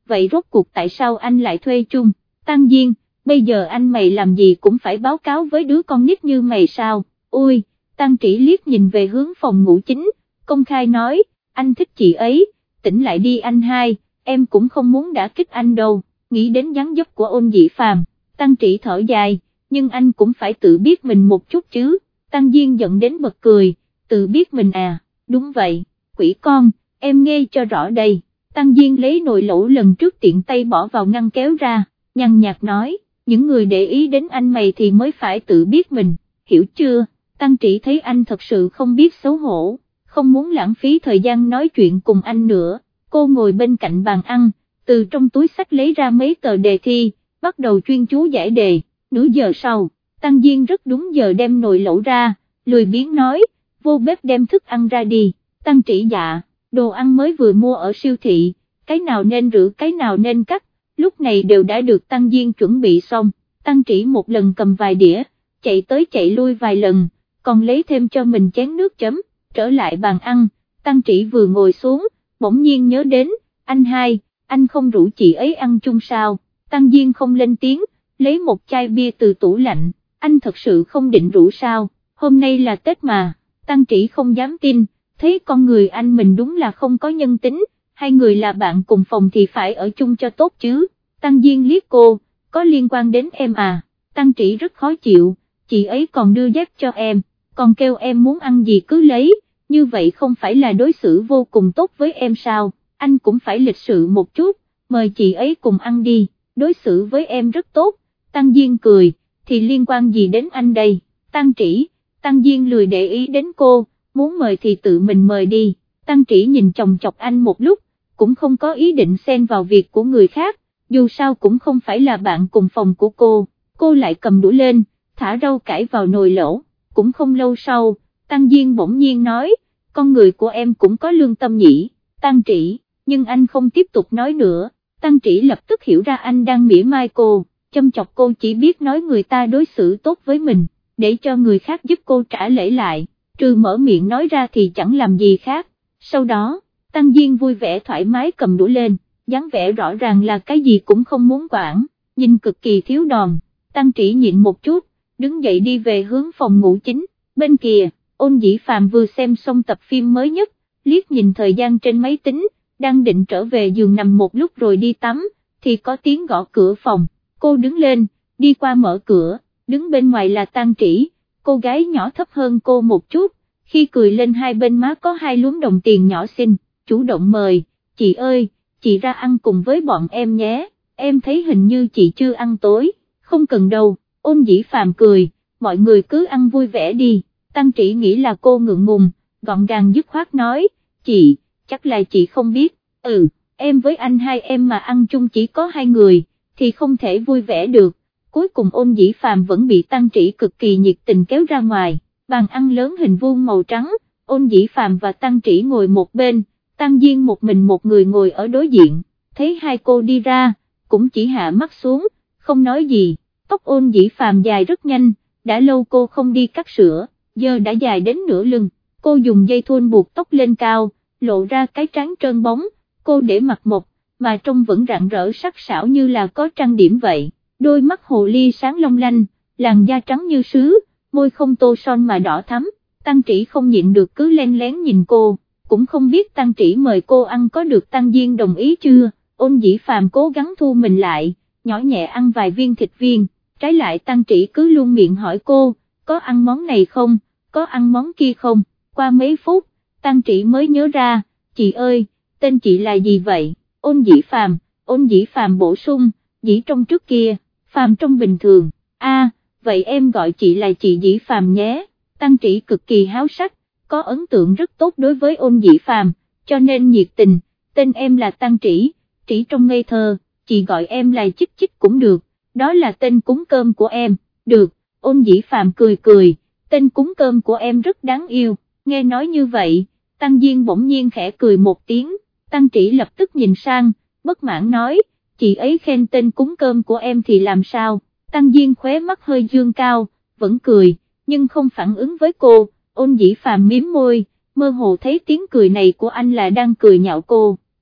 vậy rốt cuộc tại sao anh lại thuê chung? Tăng Diên, bây giờ anh mày làm gì cũng phải báo cáo với đứa con nít như mày sao? Ôi, Tăng Trĩ liếc nhìn về hướng phòng ngủ chính, công khai nói, anh thích chị ấy, tỉnh lại đi anh hai, em cũng không muốn đả kích anh đâu. Nghĩ đến dáng dấp của Ôn Dĩ Phàm, Tăng Trĩ thở dài, nhưng anh cũng phải tự biết mình một chút chứ. Tăng Diên giận đến bật cười, tự biết mình à, đúng vậy, quỷ con, em nghe cho rõ đây. Tăng Diên lấy nồi lẩu lần trước tiện tay bỏ vào ngăn kéo ra, nhăn nhạt nói, những người để ý đến anh mày thì mới phải tự biết mình, hiểu chưa? Tăng Trĩ thấy anh thật sự không biết xấu hổ, không muốn lãng phí thời gian nói chuyện cùng anh nữa. Cô ngồi bên cạnh bàn ăn, từ trong túi xách lấy ra mấy tờ đề thi, bắt đầu chuyên chú giải đề. Nửa giờ sau, Tăng Diên rất đúng giờ đem nồi lẩu ra, lười biếng nói, vô bếp đem thức ăn ra đi. Tăng Trĩ dạ, đồ ăn mới vừa mua ở siêu thị, cái nào nên rửa cái nào nên cắt, lúc này đều đã được Tăng Diên chuẩn bị xong. Tăng Trĩ một lần cầm vài đĩa, chạy tới chạy lui vài lần, còn lấy thêm cho mình chén nước chấm, trở lại bàn ăn. Tăng Trĩ vừa ngồi xuống, bỗng nhiên nhớ đến, anh hai, anh không rủ chị ấy ăn chung sao? Tăng Diên không lên tiếng, lấy một chai bia từ tủ lạnh, anh thật sự không định rủ sao? Hôm nay là Tết mà. Tăng Trĩ không dám tin, thấy con người anh mình đúng là không có nhân tính, hai người là bạn cùng phòng thì phải ở chung cho tốt chứ. Tăng Diên liếc cô, có liên quan đến em à? Tăng Trĩ rất khó chịu, chị ấy còn đưa dép cho em, còn kêu em muốn ăn gì cứ lấy, như vậy không phải là đối xử vô cùng tốt với em sao? Anh cũng phải lịch sự một chút, mời chị ấy cùng ăn đi, đối xử với em rất tốt. Tăng Diên cười, thì liên quan gì đến anh đây? Tăng Trĩ, Tăng Diên lười để ý đến cô, muốn mời thì tự mình mời đi. Tăng Trĩ nhìn chòng chọc anh một lúc, cũng không có ý định xen vào việc của người khác, dù sao cũng không phải là bạn cùng phòng của cô. Cô lại cầm đũa lên, thả rau cải vào nồi lẩu. Cũng không lâu sau, Tăng Diên bỗng nhiên nói, con người của em cũng có lương tâm nhỉ? Tăng Trĩ, nhưng anh không tiếp tục nói nữa. Tăng Trĩ lập tức hiểu ra anh đang mỉa mai cô, châm chọc cô chỉ biết nói người ta đối xử tốt với mình, để cho người khác giúp cô trả lễ lại, trừ mở miệng nói ra thì chẳng làm gì khác. Sau đó, Tăng Diên vui vẻ thoải mái cầm đũa lên, dáng vẻ rõ ràng là cái gì cũng không muốn quản, nhìn cực kỳ thiếu đòn. Tăng Trĩ nhịn một chút, đứng dậy đi về hướng phòng ngủ chính. Bên kia, Ôn Dĩ Phàm vừa xem xong tập phim mới nhất, liếc nhìn thời gian trên máy tính, đang định trở về giường nằm một lúc rồi đi tắm, thì có tiếng gõ cửa phòng. Cô đứng lên, đi qua mở cửa, đứng bên ngoài là Tăng Trĩ, cô gái nhỏ thấp hơn cô một chút, khi cười lên hai bên má có hai luống đồng tiền nhỏ xinh, chủ động mời, chị ơi, chị ra ăn cùng với bọn em nhé, em thấy hình như chị chưa ăn tối. Không cần đâu. Ôn Dĩ Phàm cười, mọi người cứ ăn vui vẻ đi. Tăng Trĩ nghĩ là cô ngượng ngùng, gọn gàng dứt khoát nói, chị, chắc là chị không biết, ừ, em với anh hai em mà ăn chung chỉ có hai người, thì không thể vui vẻ được. Cuối cùng Ôn Dĩ Phàm vẫn bị Tăng Trĩ cực kỳ nhiệt tình kéo ra ngoài, bàn ăn lớn hình vuông màu trắng, Ôn Dĩ Phàm và Tăng Trĩ ngồi một bên, Tăng Diên một mình một người ngồi ở đối diện, thấy hai cô đi ra, cũng chỉ hạ mắt xuống, không nói gì. Tóc Ôn Dĩ Phàm dài rất nhanh, đã lâu cô không đi cắt sữa, giờ đã dài đến nửa lưng, cô dùng dây thun buộc tóc lên cao, lộ ra cái trán trơn bóng, cô để mặt mộc, mà trông vẫn rạng rỡ sắc sảo như là có trang điểm vậy, đôi mắt hồ ly sáng long lanh, làn da trắng như sứ, môi không tô son mà đỏ thắm. Tăng Trĩ không nhịn được cứ len lén nhìn cô, cũng không biết Tăng Trĩ mời cô ăn có được Tăng Diên đồng ý chưa. Ôn Dĩ Phàm cố gắng thu mình lại, nhỏ nhẹ ăn vài viên thịt viên. Trái lại Tăng Trĩ cứ luôn miệng hỏi cô, có ăn món này không, có ăn món kia không. Qua mấy phút, Tăng Trĩ mới nhớ ra, chị ơi, tên chị là gì vậy? Ôn Dĩ Phàm. Ôn Dĩ Phàm bổ sung, Dĩ trong trước kia, Phàm trong bình thường. A, vậy em gọi chị là chị Dĩ Phàm nhé. Tăng Trĩ cực kỳ háo sắc, có ấn tượng rất tốt đối với Ôn Dĩ Phàm, cho nên nhiệt tình, tên em là Tăng Trĩ, Trĩ trong ngây thơ, chị gọi em là Chích Chích cũng được. Đó là tên cúng cơm của em. Được. Ôn Dĩ Phàm cười cười, tên cúng cơm của em rất đáng yêu. Nghe nói như vậy, Tăng Diên bỗng nhiên khẽ cười một tiếng. Tăng Trĩ lập tức nhìn sang, bất mãn nói, chị ấy khen tên cúng cơm của em thì làm sao? Tăng Diên khóe mắt hơi dương cao, vẫn cười, nhưng không phản ứng với cô. Ôn Dĩ Phàm mím môi, mơ hồ thấy tiếng cười này của anh là đang cười nhạo cô.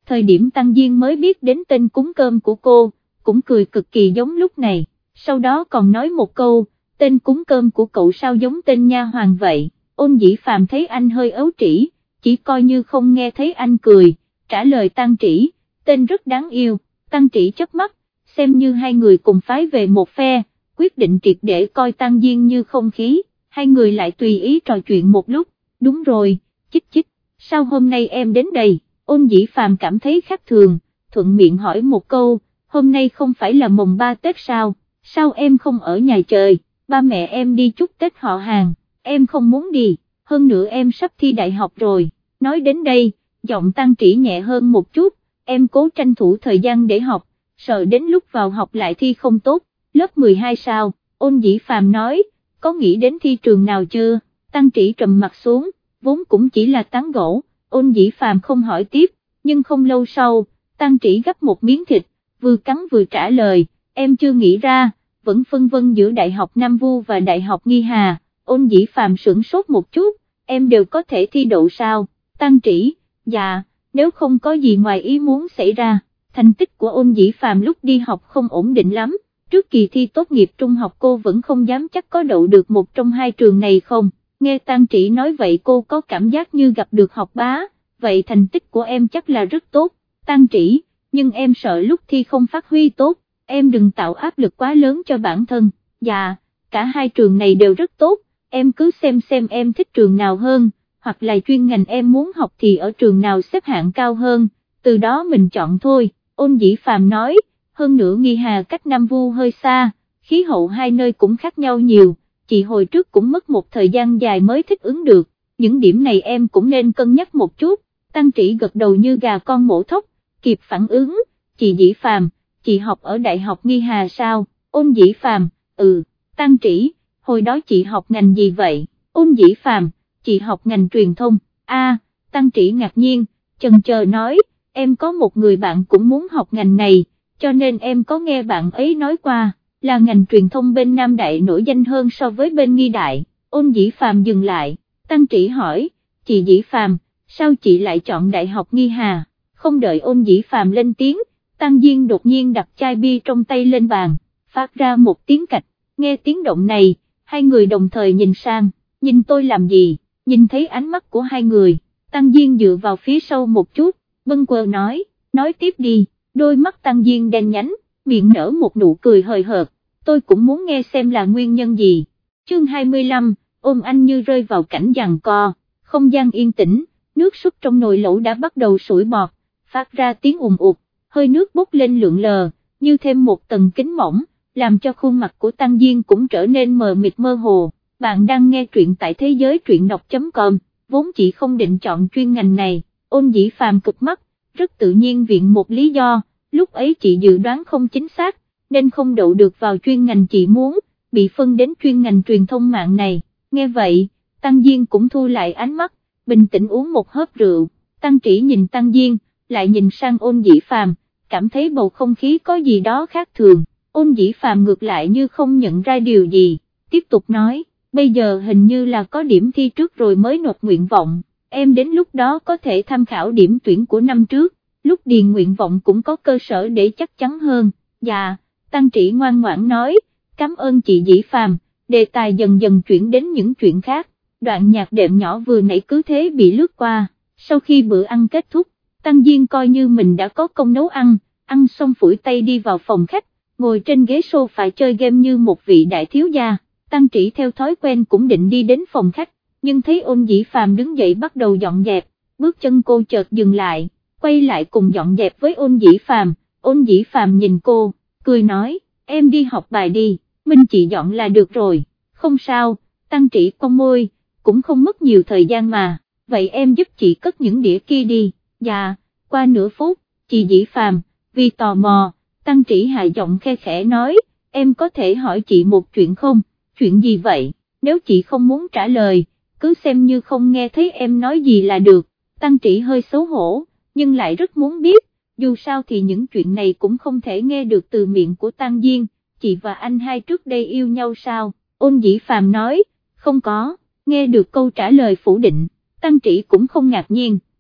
thời điểm Tăng Diên mới biết đến tên cúng cơm của cô, cũng cười cực kỳ giống lúc này, sau đó còn nói một câu, tên cúng cơm của cậu sao giống tên nha hoàn vậy. Ôn Dĩ Phạm thấy anh hơi ấu trĩ, chỉ coi như không nghe thấy anh cười, trả lời Tăng Trĩ, tên rất đáng yêu. Tăng Trĩ chớp mắt, xem như hai người cùng phái về một phe, quyết định triệt để coi Tăng Diên như không khí, hai người lại tùy ý trò chuyện một lúc. Đúng rồi, chích chích, sao hôm nay em đến đây? Ôn Dĩ Phạm cảm thấy khác thường, thuận miệng hỏi một câu, hôm nay không phải là mồng ba Tết sao, sao em không ở nhà trời, ba mẹ em đi chúc Tết họ hàng, em không muốn đi, hơn nữa em sắp thi đại học rồi. Nói đến đây, giọng Tăng Trĩ nhẹ hơn một chút, em cố tranh thủ thời gian để học, sợ đến lúc vào học lại thi không tốt. Lớp mười hai sao? Ôn Dĩ Phạm nói, có nghĩ đến thi trường nào chưa? Tăng Trĩ trầm mặt xuống, vốn cũng chỉ là tán gẫu, Ôn Dĩ Phạm không hỏi tiếp, nhưng không lâu sau, Tăng Trĩ gắp một miếng thịt, vừa cắn vừa trả lời, em chưa nghĩ ra, vẫn phân vân giữa Đại học Nam Vu và Đại học Nghi Hà. Ôn Dĩ Phạm sửng sốt một chút, em đều có thể thi đậu sao? Tăng Trĩ, dạ, nếu không có gì ngoài ý muốn xảy ra. Thành tích của Ôn Dĩ Phạm lúc đi học không ổn định lắm, trước kỳ thi tốt nghiệp trung học cô vẫn không dám chắc có đậu được một trong hai trường này không. Nghe Tăng Trĩ nói vậy cô có cảm giác như gặp được học bá, vậy thành tích của em chắc là rất tốt. Tăng Trĩ, nhưng em sợ lúc thi không phát huy tốt, em đừng tạo áp lực quá lớn cho bản thân. Dạ, cả hai trường này đều rất tốt, em cứ xem xem em thích trường nào hơn, hoặc là chuyên ngành em muốn học thì ở trường nào xếp hạng cao hơn, từ đó mình chọn thôi. Ôn Dĩ Phạm nói, hơn nữa Nghi Hà cách Nam Vu hơi xa, khí hậu hai nơi cũng khác nhau nhiều, chị hồi trước cũng mất một thời gian dài mới thích ứng được, những điểm này em cũng nên cân nhắc một chút. Tăng Trĩ gật đầu như gà con mổ thóc, kịp phản ứng, chị Dĩ Phạm, chị học ở Đại học Nghi Hà sao? Ôn Dĩ Phạm, ừ. Tăng Trĩ, hồi đó chị học ngành gì vậy? Ôn Dĩ Phạm, chị học ngành truyền thông. A, Tăng Trĩ ngạc nhiên, chần chờ nói, em có một người bạn cũng muốn học ngành này, cho nên em có nghe bạn ấy nói qua, là ngành truyền thông bên Nam Đại nổi danh hơn so với bên Nghi Đại. Ôn Dĩ Phạm dừng lại, Tăng Trĩ hỏi, chị Dĩ Phạm, sao chị lại chọn Đại học Nghi Hà? Không đợi Ôn Dĩ Phạm lên tiếng, Tăng Diên đột nhiên đặt chai bia trong tay lên bàn, phát ra một tiếng cạch, nghe tiếng động này, hai người đồng thời nhìn sang, nhìn tôi làm gì? Nhìn thấy ánh mắt của hai người, Tăng Diên dựa vào phía sau một chút, bâng quơ nói, nói tiếp đi. Đôi mắt Tăng Diên đen nhánh, miệng nở một nụ cười hời hợt, tôi cũng muốn nghe xem là nguyên nhân gì. Chương hai mươi lăm, ôm anh như rơi vào cảnh giằng co, không gian yên tĩnh, nước súp trong nồi lẩu đã bắt đầu sủi bọt, phát ra tiếng ùm ụt, hơi nước bốc lên lượn lờ, như thêm một tầng kính mỏng, làm cho khuôn mặt của Tăng Diên cũng trở nên mờ mịt mơ hồ. Bạn đang nghe truyện tại thế giới truyện đọc chấm com, vốn chị không định chọn chuyên ngành này. Ôn Dĩ Phạm cực mắt, rất tự nhiên viện một lý do, lúc ấy chị dự đoán không chính xác, nên không đậu được vào chuyên ngành chị muốn, bị phân đến chuyên ngành truyền thông mạng này. Nghe vậy, Tăng Diên cũng thu lại ánh mắt, bình tĩnh uống một hớp rượu. Tăng Trĩ nhìn Tăng Diên, lại nhìn sang Ôn Dĩ Phạm, cảm thấy bầu không khí có gì đó khác thường. Ôn Dĩ Phạm ngược lại như không nhận ra điều gì, tiếp tục nói, bây giờ hình như là có điểm thi trước rồi mới nộp nguyện vọng, em đến lúc đó có thể tham khảo điểm tuyển của năm trước, lúc điền nguyện vọng cũng có cơ sở để chắc chắn hơn. Dạ, Tăng Trĩ ngoan ngoãn nói, cảm ơn chị Dĩ Phạm. Đề tài dần dần chuyển đến những chuyện khác, đoạn nhạc đệm nhỏ vừa nãy cứ thế bị lướt qua. Sau khi bữa ăn kết thúc, Tăng Diên coi như mình đã có công nấu ăn, ăn xong phủi tay đi vào phòng khách, ngồi trên ghế sofa chơi game như một vị đại thiếu gia. Tăng Trĩ theo thói quen cũng định đi đến phòng khách, nhưng thấy Ôn Dĩ Phạm đứng dậy bắt đầu dọn dẹp, bước chân cô chợt dừng lại, quay lại cùng dọn dẹp với Ôn Dĩ Phạm. Ôn Dĩ Phạm nhìn cô, cười nói, em đi học bài đi, Minh chị dọn là được rồi. Không sao, Tăng Trĩ cong môi, cũng không mất nhiều thời gian mà, vậy em giúp chị cất những đĩa kia đi. Dạ, qua nửa phút, chị Dĩ Phạm, vì tò mò, Tăng Trĩ hạ giọng khe khẽ nói, em có thể hỏi chị một chuyện không? Chuyện gì vậy? Nếu chị không muốn trả lời, cứ xem như không nghe thấy em nói gì là được. Tăng Trĩ hơi xấu hổ, nhưng lại rất muốn biết, dù sao thì những chuyện này cũng không thể nghe được từ miệng của Tăng Diên. Chị và anh hai trước đây yêu nhau sao? Ôn Dĩ Phạm nói, không có. Nghe được câu trả lời phủ định, Tăng Trĩ cũng không ngạc nhiên,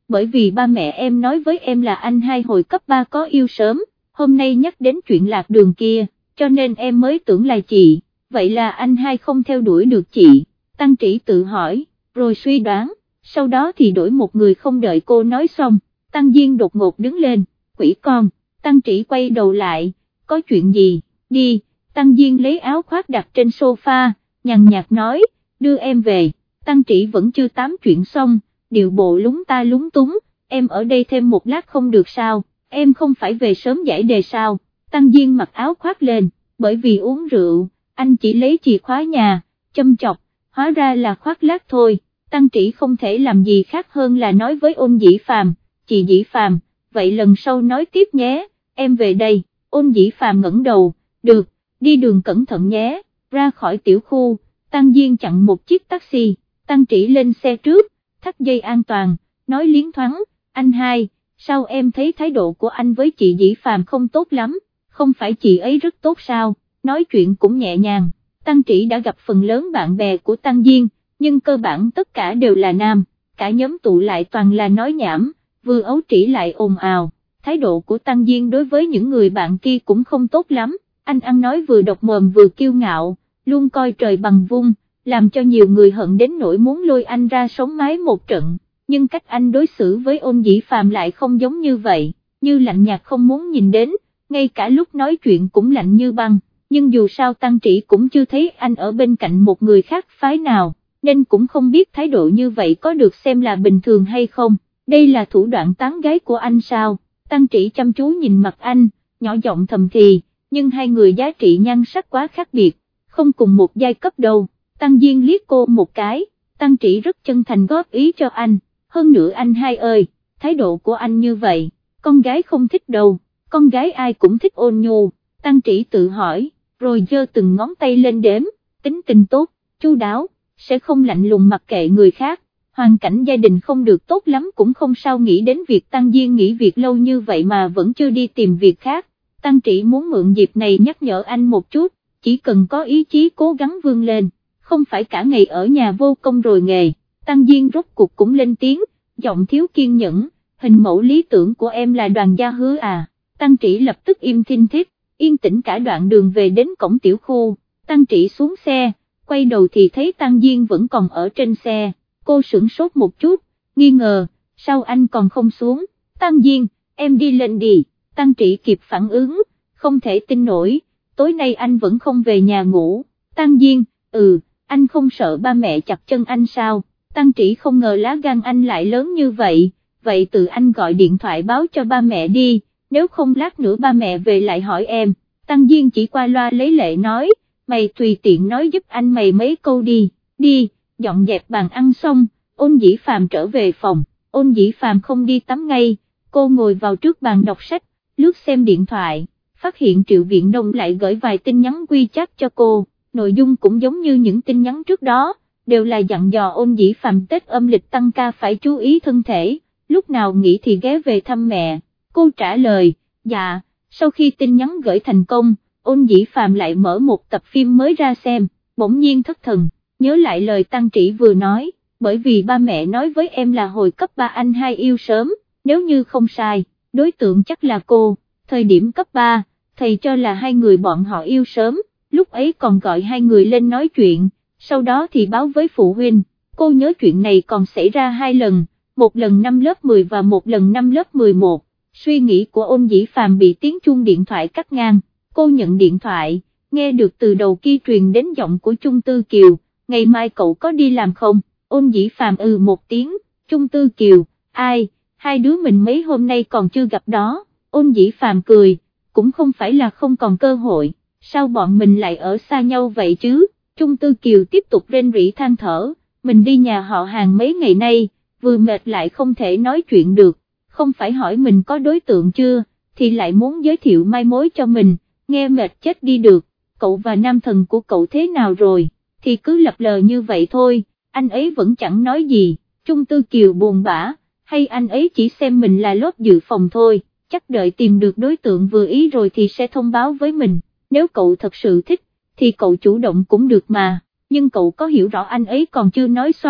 bởi vì ba mẹ em nói với em là anh hai hồi cấp ba có yêu sớm, hôm nay nhắc đến chuyện lạc đường kia, cho nên em mới tưởng là chị, vậy là anh hai không theo đuổi được chị, Tăng Trĩ tự hỏi, rồi suy đoán, sau đó thì đổi một người. Không đợi cô nói xong, Tăng Diên đột ngột đứng lên, quỷ con. Tăng Trĩ quay đầu lại, có chuyện gì, đi. Tăng Diên lấy áo khoác đặt trên sofa, nhàn nhạt nói, đưa em về. Tăng Trĩ vẫn chưa tám chuyện xong, điệu bộ lúng ta lúng túng, em ở đây thêm một lát không được sao, em không phải về sớm giải đề sao. Tăng Diên mặc áo khoác lên, bởi vì uống rượu, anh chỉ lấy chìa khóa nhà, châm chọc, hóa ra là khoác lác thôi. Tăng Trĩ không thể làm gì khác hơn là nói với Ôn Dĩ Phàm, chị Dĩ Phàm, vậy lần sau nói tiếp nhé, em về đây. Ôn Dĩ Phàm ngẩng đầu, được, đi đường cẩn thận nhé. Ra khỏi tiểu khu, Tăng Diên chặn một chiếc taxi, Tăng Trĩ lên xe trước, thắt dây an toàn, nói liến thoáng, anh hai, sao em thấy thái độ của anh với chị Dĩ Phàm không tốt lắm, không phải chị ấy rất tốt sao, nói chuyện cũng nhẹ nhàng. Tăng Trĩ đã gặp phần lớn bạn bè của Tăng Diên, nhưng cơ bản tất cả đều là nam, cả nhóm tụ lại toàn là nói nhảm, vừa ấu trĩ lại ồn ào. Thái độ của Tăng Diên đối với những người bạn kia cũng không tốt lắm, anh ăn nói vừa độc mồm vừa kiêu ngạo, luôn coi trời bằng vung, làm cho nhiều người hận đến nỗi muốn lôi anh ra sống mái một trận, nhưng cách anh đối xử với Ôn Dĩ Phàm lại không giống như vậy, như lạnh nhạt không muốn nhìn đến, ngay cả lúc nói chuyện cũng lạnh như băng, nhưng dù sao Tăng Trĩ cũng chưa thấy anh ở bên cạnh một người khác phái nào, nên cũng không biết thái độ như vậy có được xem là bình thường hay không, đây là thủ đoạn tán gái của anh sao. Tăng Trĩ chăm chú nhìn mặt anh, nhỏ giọng thầm thì, nhưng hai người giá trị nhan sắc quá khác biệt, không cùng một giai cấp đâu. Tăng Diên liếc cô một cái, Tăng Trĩ rất chân thành góp ý cho anh, hơn nữa anh hai ơi, thái độ của anh như vậy, con gái không thích đâu, con gái ai cũng thích ôn nhu. Tăng Trĩ tự hỏi, rồi giơ từng ngón tay lên đếm, tính tình tốt, chu đáo, sẽ không lạnh lùng mặc kệ người khác. Hoàn cảnh gia đình không được tốt lắm cũng không sao, nghĩ đến việc Tăng Diên nghỉ việc lâu như vậy mà vẫn chưa đi tìm việc khác. Tăng Trĩ muốn mượn dịp này nhắc nhở anh một chút, chỉ cần có ý chí cố gắng vươn lên, không phải cả ngày ở nhà vô công rồi nghề. Tăng Diên rốt cuộc cũng lên tiếng, giọng thiếu kiên nhẫn, hình mẫu lý tưởng của em là Đoàn Gia Hứa à. Tăng Trĩ lập tức im thinh thít, yên tĩnh cả đoạn đường về đến cổng tiểu khu. Tăng Trĩ xuống xe, quay đầu thì thấy Tăng Diên vẫn còn ở trên xe. Cô sửng sốt một chút, nghi ngờ, sao anh còn không xuống. Tăng Diên, em đi lên đi. Tăng Trĩ kịp phản ứng, không thể tin nổi, tối nay anh vẫn không về nhà ngủ. Tăng Diên, ừ, anh không sợ ba mẹ chặt chân anh sao? Tăng Trĩ không ngờ lá gan anh lại lớn như vậy, vậy tự anh gọi điện thoại báo cho ba mẹ đi, nếu không lát nữa ba mẹ về lại hỏi em. Tăng Diên chỉ qua loa lấy lệ nói, mày tùy tiện nói giúp anh mày mấy câu đi, đi. Dọn dẹp bàn ăn xong, Ôn Dĩ Phàm trở về phòng, Ôn Dĩ Phàm không đi tắm ngay, cô ngồi vào trước bàn đọc sách, lướt xem điện thoại, phát hiện Triệu Viện Đông lại gửi vài tin nhắn WeChat cho cô, nội dung cũng giống như những tin nhắn trước đó, đều là dặn dò Ôn Dĩ Phàm Tết âm lịch tăng ca phải chú ý thân thể, lúc nào nghỉ thì ghé về thăm mẹ. Cô trả lời, dạ. Sau khi tin nhắn gửi thành công, Ôn Dĩ Phàm lại mở một tập phim mới ra xem, bỗng nhiên thất thần. Nhớ lại lời Tăng Trĩ vừa nói, bởi vì ba mẹ nói với em là hồi cấp ba anh hai yêu sớm, nếu như không sai, đối tượng chắc là cô, thời điểm cấp ba, thầy cho là hai người bọn họ yêu sớm, lúc ấy còn gọi hai người lên nói chuyện, sau đó thì báo với phụ huynh, cô nhớ chuyện này còn xảy ra hai lần, một lần năm lớp mười và một lần năm lớp mười một, suy nghĩ của Ôn Dĩ Phàm bị tiếng chuông điện thoại cắt ngang, cô nhận điện thoại, nghe được từ đầu kia truyền đến giọng của Chung Tư Kiều. Ngày mai cậu có đi làm không? Ôn Dĩ Phàm ừ một tiếng, Chung Tư Kiều, ai, hai đứa mình mấy hôm nay còn chưa gặp đó. Ôn Dĩ Phàm cười, cũng không phải là không còn cơ hội, sao bọn mình lại ở xa nhau vậy chứ? Chung Tư Kiều tiếp tục rên rỉ than thở, mình đi nhà họ Hàng mấy ngày nay, vừa mệt lại không thể nói chuyện được, không phải hỏi mình có đối tượng chưa, thì lại muốn giới thiệu mai mối cho mình, nghe mệt chết đi được. Cậu và nam thần của cậu thế nào rồi? Thì cứ lập lờ như vậy thôi, anh ấy vẫn chẳng nói gì. Chung Tư Kiều buồn bã, hay anh ấy chỉ xem mình là lót dự phòng thôi, chắc đợi tìm được đối tượng vừa ý rồi thì sẽ thông báo với mình, nếu cậu thật sự thích, thì cậu chủ động cũng được mà, nhưng cậu có hiểu rõ anh ấy còn chưa nói xong,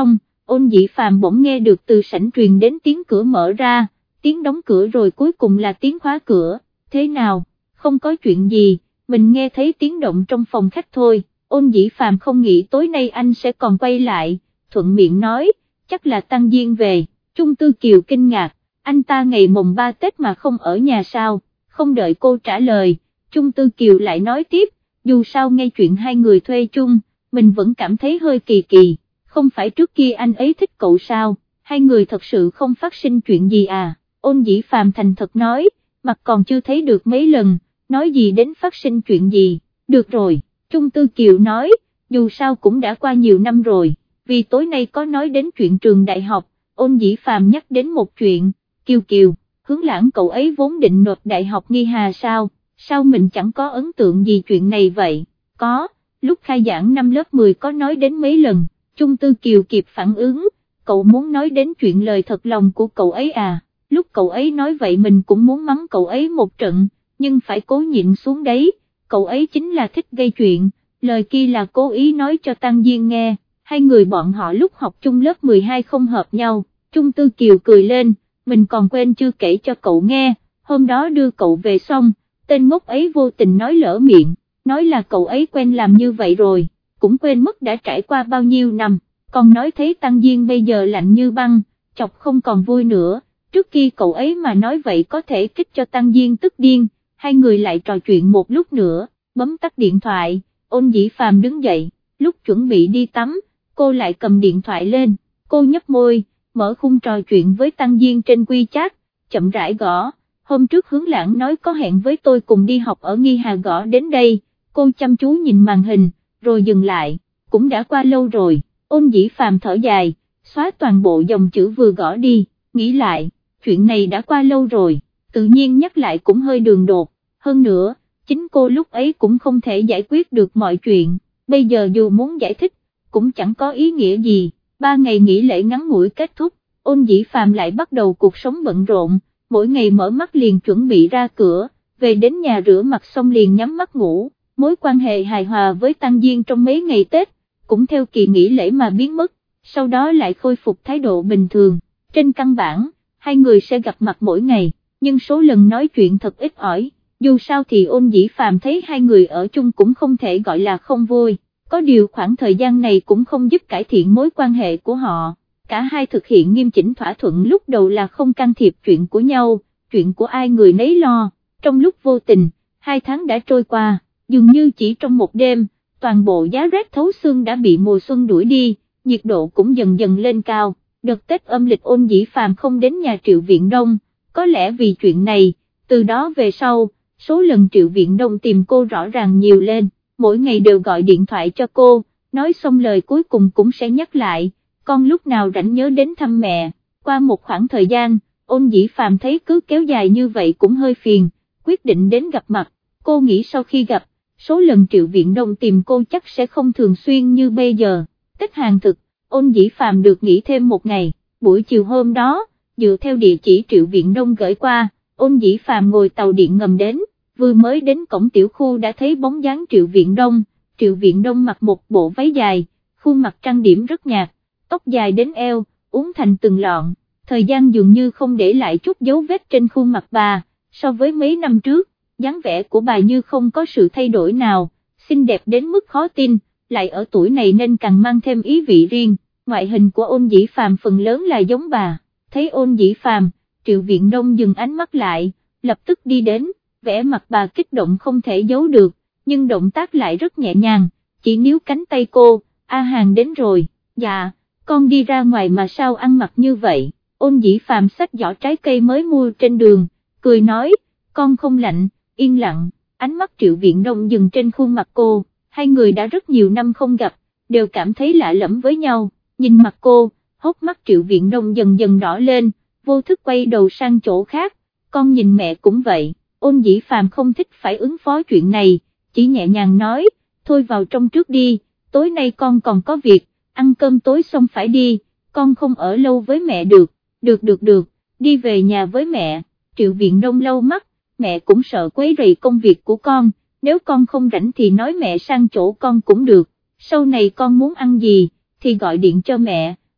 Ôn Dĩ Phàm bỗng nghe được từ sảnh truyền đến tiếng cửa mở ra, tiếng đóng cửa rồi cuối cùng là tiếng khóa cửa. Thế nào, không có chuyện gì, mình nghe thấy tiếng động trong phòng khách thôi. Ôn Dĩ Phàm không nghĩ tối nay anh sẽ còn quay lại, thuận miệng nói, chắc là Tăng Diên về. Trung Tư Kiều kinh ngạc, anh ta ngày mồng ba Tết mà không ở nhà sao? Không đợi cô trả lời, Trung Tư Kiều lại nói tiếp, dù sao nghe chuyện hai người thuê chung, mình vẫn cảm thấy hơi kỳ kỳ, không phải trước kia anh ấy thích cậu sao, hai người thật sự không phát sinh chuyện gì à? Ôn Dĩ Phàm thành thật nói, mặt còn chưa thấy được mấy lần, nói gì đến phát sinh chuyện gì. Được rồi, Trung Tư Kiều nói, dù sao cũng đã qua nhiều năm rồi, vì tối nay có nói đến chuyện trường đại học, Ôn Dĩ Phàm nhắc đến một chuyện, Kiều Kiều, Hướng Lãng cậu ấy vốn định nộp đại học Nghi Hà sao, sao mình chẳng có ấn tượng gì chuyện này vậy? Có, lúc khai giảng năm lớp mười có nói đến mấy lần. Trung Tư Kiều kịp phản ứng, cậu muốn nói đến chuyện lời thật lòng của cậu ấy à? Lúc cậu ấy nói vậy mình cũng muốn mắng cậu ấy một trận, nhưng phải cố nhịn xuống đấy, cậu ấy chính là thích gây chuyện, lời kia là cố ý nói cho Tăng Diên nghe, hai người bọn họ lúc học chung lớp mười hai không hợp nhau. Trung Tư Kiều cười lên, mình còn quên chưa kể cho cậu nghe, hôm đó đưa cậu về xong, tên ngốc ấy vô tình nói lỡ miệng, nói là cậu ấy quen làm như vậy rồi, cũng quên mất đã trải qua bao nhiêu năm, còn nói thấy Tăng Diên bây giờ lạnh như băng, chọc không còn vui nữa. Trước khi cậu ấy mà nói vậy có thể kích cho Tăng Diên tức điên, hai người lại trò chuyện một lúc nữa, bấm tắt điện thoại. Ôn Dĩ Phàm đứng dậy, lúc chuẩn bị đi tắm, cô lại cầm điện thoại lên, cô nhấp môi, mở khung trò chuyện với Tăng Diên trên WeChat, chậm rãi gõ, hôm trước Hướng Lãng nói có hẹn với tôi cùng đi học ở Nghi Hà gõ đến đây, cô chăm chú nhìn màn hình, rồi dừng lại, cũng đã qua lâu rồi. Ôn Dĩ Phàm thở dài, xóa toàn bộ dòng chữ vừa gõ đi, nghĩ lại, chuyện này đã qua lâu rồi, tự nhiên nhắc lại cũng hơi đường đột, hơn nữa, chính cô lúc ấy cũng không thể giải quyết được mọi chuyện, bây giờ dù muốn giải thích, cũng chẳng có ý nghĩa gì. Ba ngày nghỉ lễ ngắn ngủi kết thúc, Ôn Dĩ Phàm lại bắt đầu cuộc sống bận rộn, mỗi ngày mở mắt liền chuẩn bị ra cửa, về đến nhà rửa mặt xong liền nhắm mắt ngủ. Mối quan hệ hài hòa với Tăng Diên trong mấy ngày Tết, cũng theo kỳ nghỉ lễ mà biến mất, sau đó lại khôi phục thái độ bình thường. Trên căn bản, hai người sẽ gặp mặt mỗi ngày, nhưng số lần nói chuyện thật ít ỏi, dù sao thì Ôn Dĩ Phàm thấy hai người ở chung cũng không thể gọi là không vui, có điều khoảng thời gian này cũng không giúp cải thiện mối quan hệ của họ, cả hai thực hiện nghiêm chỉnh thỏa thuận lúc đầu là không can thiệp chuyện của nhau, chuyện của ai người nấy lo. Trong lúc vô tình, hai tháng đã trôi qua, dường như chỉ trong một đêm, toàn bộ giá rét thấu xương đã bị mùa xuân đuổi đi, nhiệt độ cũng dần dần lên cao. Đợt Tết âm lịch Ôn Dĩ Phàm không đến nhà Triệu Viện Đông, có lẽ vì chuyện này, từ đó về sau, số lần Triệu Viện Đông tìm cô rõ ràng nhiều lên, mỗi ngày đều gọi điện thoại cho cô, nói xong lời cuối cùng cũng sẽ nhắc lại, con lúc nào rảnh nhớ đến thăm mẹ. Qua một khoảng thời gian, Ôn Dĩ Phàm thấy cứ kéo dài như vậy cũng hơi phiền, quyết định đến gặp mặt. Cô nghĩ sau khi gặp, số lần Triệu Viện Đông tìm cô chắc sẽ không thường xuyên như bây giờ. Tết hàng thực, Ôn Dĩ Phàm được nghỉ thêm một ngày, buổi chiều hôm đó, dựa theo địa chỉ Triệu Viện Đông gửi qua, Ôn Dĩ Phàm ngồi tàu điện ngầm đến, vừa mới đến cổng tiểu khu đã thấy bóng dáng Triệu Viện Đông. Triệu Viện Đông mặc một bộ váy dài, khuôn mặt trang điểm rất nhạt, tóc dài đến eo, uốn thành từng lọn, thời gian dường như không để lại chút dấu vết trên khuôn mặt bà, so với mấy năm trước, dáng vẻ của bà như không có sự thay đổi nào, xinh đẹp đến mức khó tin, lại ở tuổi này nên càng mang thêm ý vị riêng. Ngoại hình của Ôn Dĩ Phàm phần lớn là giống bà, thấy Ôn Dĩ Phàm, Triệu Viện Đông dừng ánh mắt lại, lập tức đi đến, vẻ mặt bà kích động không thể giấu được, nhưng động tác lại rất nhẹ nhàng, chỉ níu cánh tay cô, A Hàng đến rồi. Dạ, con đi ra ngoài mà sao ăn mặc như vậy? Ôn Dĩ Phàm xách giỏ trái cây mới mua trên đường, cười nói, con không lạnh. Yên lặng, ánh mắt Triệu Viện Đông dừng trên khuôn mặt cô, hai người đã rất nhiều năm không gặp, đều cảm thấy lạ lẫm với nhau, nhìn mặt cô, hốc mắt Triệu Viện Đông dần dần đỏ lên, vô thức quay đầu sang chỗ khác, con nhìn mẹ cũng vậy. Ôn Dĩ Phàm không thích phải ứng phó chuyện này, chỉ nhẹ nhàng nói, thôi vào trong trước đi, tối nay con còn có việc, ăn cơm tối xong phải đi, con không ở lâu với mẹ được. Được được được, đi về nhà với mẹ. Triệu Viện Đông lau mắt, mẹ cũng sợ quấy rầy công việc của con, nếu con không rảnh thì nói mẹ sang chỗ con cũng được, sau này con muốn ăn gì, thì gọi điện cho mẹ,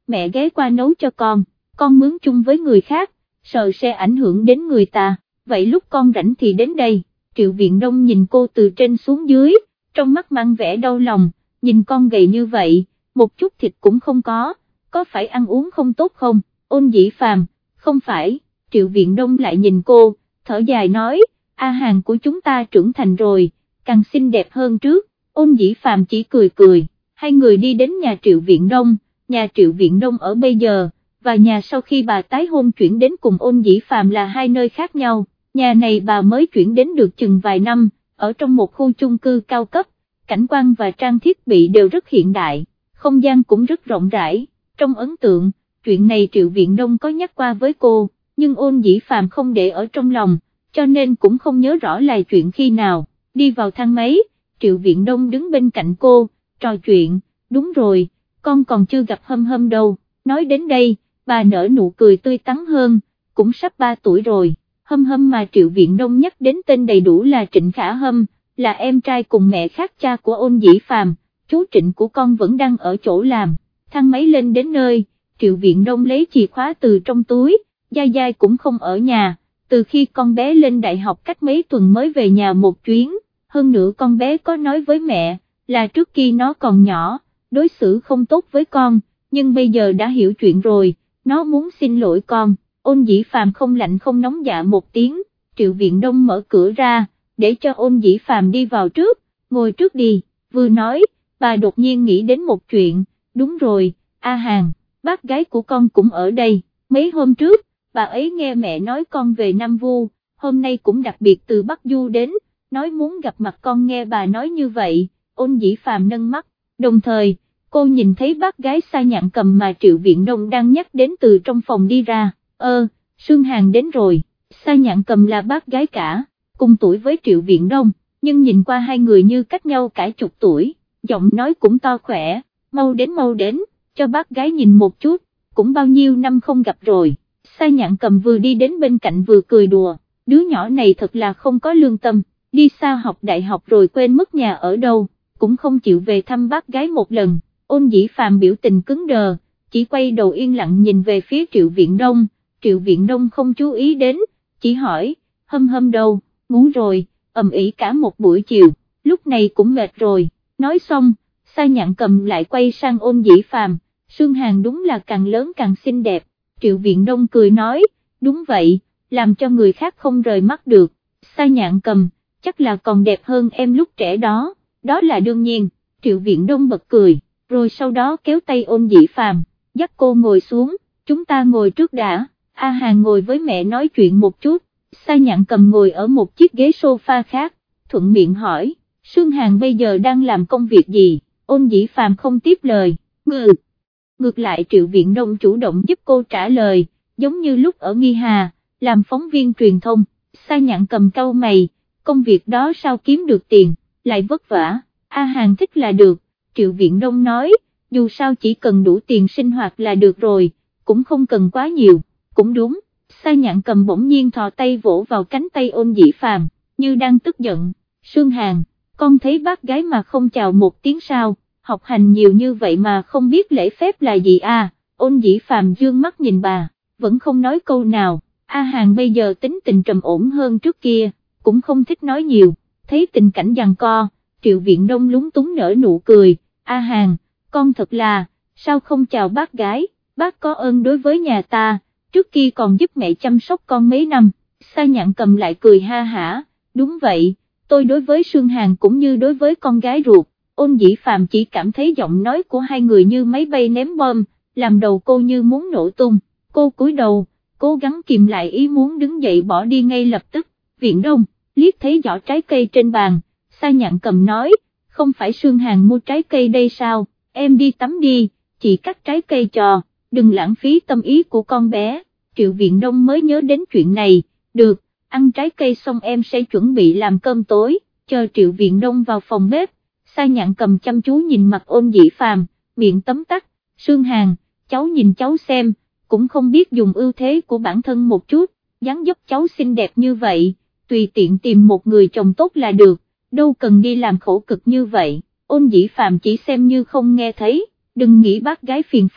mẹ ghé qua nấu cho con, con mướn chung với người khác, sợ sẽ ảnh hưởng đến người ta, vậy lúc con rảnh thì đến đây. Triệu Viện Đông nhìn cô từ trên xuống dưới, trong mắt mang vẻ đau lòng, nhìn con gầy như vậy, một chút thịt cũng không có, có phải ăn uống không tốt không? Ôn Dĩ Phàm, không phải. Triệu Viện Đông lại nhìn cô, thở dài nói, A Hàn của chúng ta trưởng thành rồi, càng xinh đẹp hơn trước. Ôn Dĩ Phàm chỉ cười cười, hai người đi đến nhà Triệu Viện Đông, nhà Triệu Viện Đông ở bây giờ, và nhà sau khi bà tái hôn chuyển đến cùng Ôn Dĩ Phàm là hai nơi khác nhau. Nhà này bà mới chuyển đến được chừng vài năm, ở trong một khu chung cư cao cấp, cảnh quan và trang thiết bị đều rất hiện đại, không gian cũng rất rộng rãi. Trong ấn tượng, chuyện này Triệu Viện Đông có nhắc qua với cô, nhưng Ôn Dĩ Phàm không để ở trong lòng, cho nên cũng không nhớ rõ là chuyện khi nào. Đi vào thang máy, Triệu Viện Đông đứng bên cạnh cô, trò chuyện, đúng rồi, con còn chưa gặp Hâm Hâm đâu. Nói đến đây, bà nở nụ cười tươi tắn hơn, cũng sắp ba tuổi rồi. Hâm Hâm mà Triệu Viện Đông nhắc đến tên đầy đủ là Trịnh Khả Hâm, là em trai cùng mẹ khác cha của Ôn Dĩ Phàm. Chú Trịnh của con vẫn đang ở chỗ làm. Thang máy lên đến nơi, Triệu Viện Đông lấy chìa khóa từ trong túi, Giai Giai cũng không ở nhà, từ khi con bé lên đại học cách mấy tuần mới về nhà một chuyến, hơn nữa con bé có nói với mẹ, là trước khi nó còn nhỏ, đối xử không tốt với con, nhưng bây giờ đã hiểu chuyện rồi, nó muốn xin lỗi con. Ôn Dĩ Phàm không lạnh không nóng dạ một tiếng, Triệu Viện Đông mở cửa ra, để cho Ôn Dĩ Phàm đi vào trước, ngồi trước đi, vừa nói, bà đột nhiên nghĩ đến một chuyện, đúng rồi, A Hàn, bác gái của con cũng ở đây, mấy hôm trước, bà ấy nghe mẹ nói con về Nam Vu, hôm nay cũng đặc biệt từ Bắc Du đến, nói muốn gặp mặt con. Nghe bà nói như vậy, Ôn Dĩ Phàm nâng mắt, đồng thời, cô nhìn thấy bác gái Sa Nhạn Cầm mà Triệu Viện Đông đang nhắc đến từ trong phòng đi ra. Ơ, Sương Hàn đến rồi. Sa Nhạn Cầm là bác gái cả, cùng tuổi với Triệu Viện Đông, nhưng nhìn qua hai người như cách nhau cả chục tuổi, giọng nói cũng to khỏe, mau đến mau đến, cho bác gái nhìn một chút, cũng bao nhiêu năm không gặp rồi. Sa Nhạn Cầm vừa đi đến bên cạnh vừa cười đùa, đứa nhỏ này thật là không có lương tâm, đi xa học đại học rồi quên mất nhà ở đâu, cũng không chịu về thăm bác gái một lần. Ôn Dĩ Phàm biểu tình cứng đờ, chỉ quay đầu yên lặng nhìn về phía Triệu Viện Đông. Triệu Viện Đông không chú ý đến, chỉ hỏi, Hâm Hâm đâu, ngủ rồi, ầm ĩ cả một buổi chiều, lúc này cũng mệt rồi. Nói xong, Sa Nhạn Cầm lại quay sang Ôn Dĩ Phàm, Sương Hàn đúng là càng lớn càng xinh đẹp. Triệu Viện Đông cười nói, đúng vậy, làm cho người khác không rời mắt được. Sa Nhạn Cầm, chắc là còn đẹp hơn em lúc trẻ đó, đó là đương nhiên. Triệu Viện Đông bật cười, rồi sau đó kéo tay Ôn Dĩ Phàm, dắt cô ngồi xuống, chúng ta ngồi trước đã. A Hàn ngồi với mẹ nói chuyện một chút. Sa Nhạn Cầm ngồi ở một chiếc ghế sofa khác, thuận miệng hỏi, Sương Hàn bây giờ đang làm công việc gì? Ôn Dĩ Phàm không tiếp lời, ngừ. Ngược lại Triệu Viện Đông chủ động giúp cô trả lời, giống như lúc ở Nghi Hà, làm phóng viên truyền thông. Sa Nhạn Cầm cau mày, công việc đó sao kiếm được tiền, lại vất vả. A Hàn thích là được. Triệu Viện Đông nói, dù sao chỉ cần đủ tiền sinh hoạt là được rồi, cũng không cần quá nhiều. Cũng đúng. Sa Nhạn Cầm bỗng nhiên thò tay vỗ vào cánh tay Ôn Dĩ Phàm, như đang tức giận. Sương Hàn, con thấy bác gái mà không chào một tiếng sao, học hành nhiều như vậy mà không biết lễ phép là gì à? Ôn Dĩ Phàm dương mắt nhìn bà, vẫn không nói câu nào. A Hàn bây giờ tính tình trầm ổn hơn trước kia, cũng không thích nói nhiều. Thấy tình cảnh giằng co, Triệu Viện Đông lúng túng nở nụ cười. A Hàn, con thật là, sao không chào bác gái, bác có ơn đối với nhà ta, trước kia còn giúp mẹ chăm sóc con mấy năm. Sa Nhạn Cầm lại cười ha hả, đúng vậy, tôi đối với Sương Hàn cũng như đối với con gái ruột. Ôn Dĩ Phàm chỉ cảm thấy giọng nói của hai người như máy bay ném bom, làm đầu cô như muốn nổ tung. Cô cúi đầu, cố gắng kìm lại ý muốn đứng dậy bỏ đi ngay lập tức. Viện Đông, liếc thấy giỏ trái cây trên bàn, Sa Nhạn Cầm nói, không phải Sương Hàn mua trái cây đây sao, em đi tắm đi, chị cắt trái cây cho, đừng lãng phí tâm ý của con bé. Triệu Viện Đông mới nhớ đến chuyện này, được, ăn trái cây xong em sẽ chuẩn bị làm cơm tối. Chờ Triệu Viện Đông vào phòng bếp, Sa Nhạn Cầm chăm chú nhìn mặt Ôn Dĩ Phàm, miệng tấm tắc, Sương Hàn, cháu nhìn cháu xem, cũng không biết dùng ưu thế của bản thân một chút, dáng dấp cháu xinh đẹp như vậy, tùy tiện tìm một người chồng tốt là được, đâu cần đi làm khổ cực như vậy. Ôn Dĩ Phàm chỉ xem như không nghe thấy, đừng nghĩ bác gái phiền phức,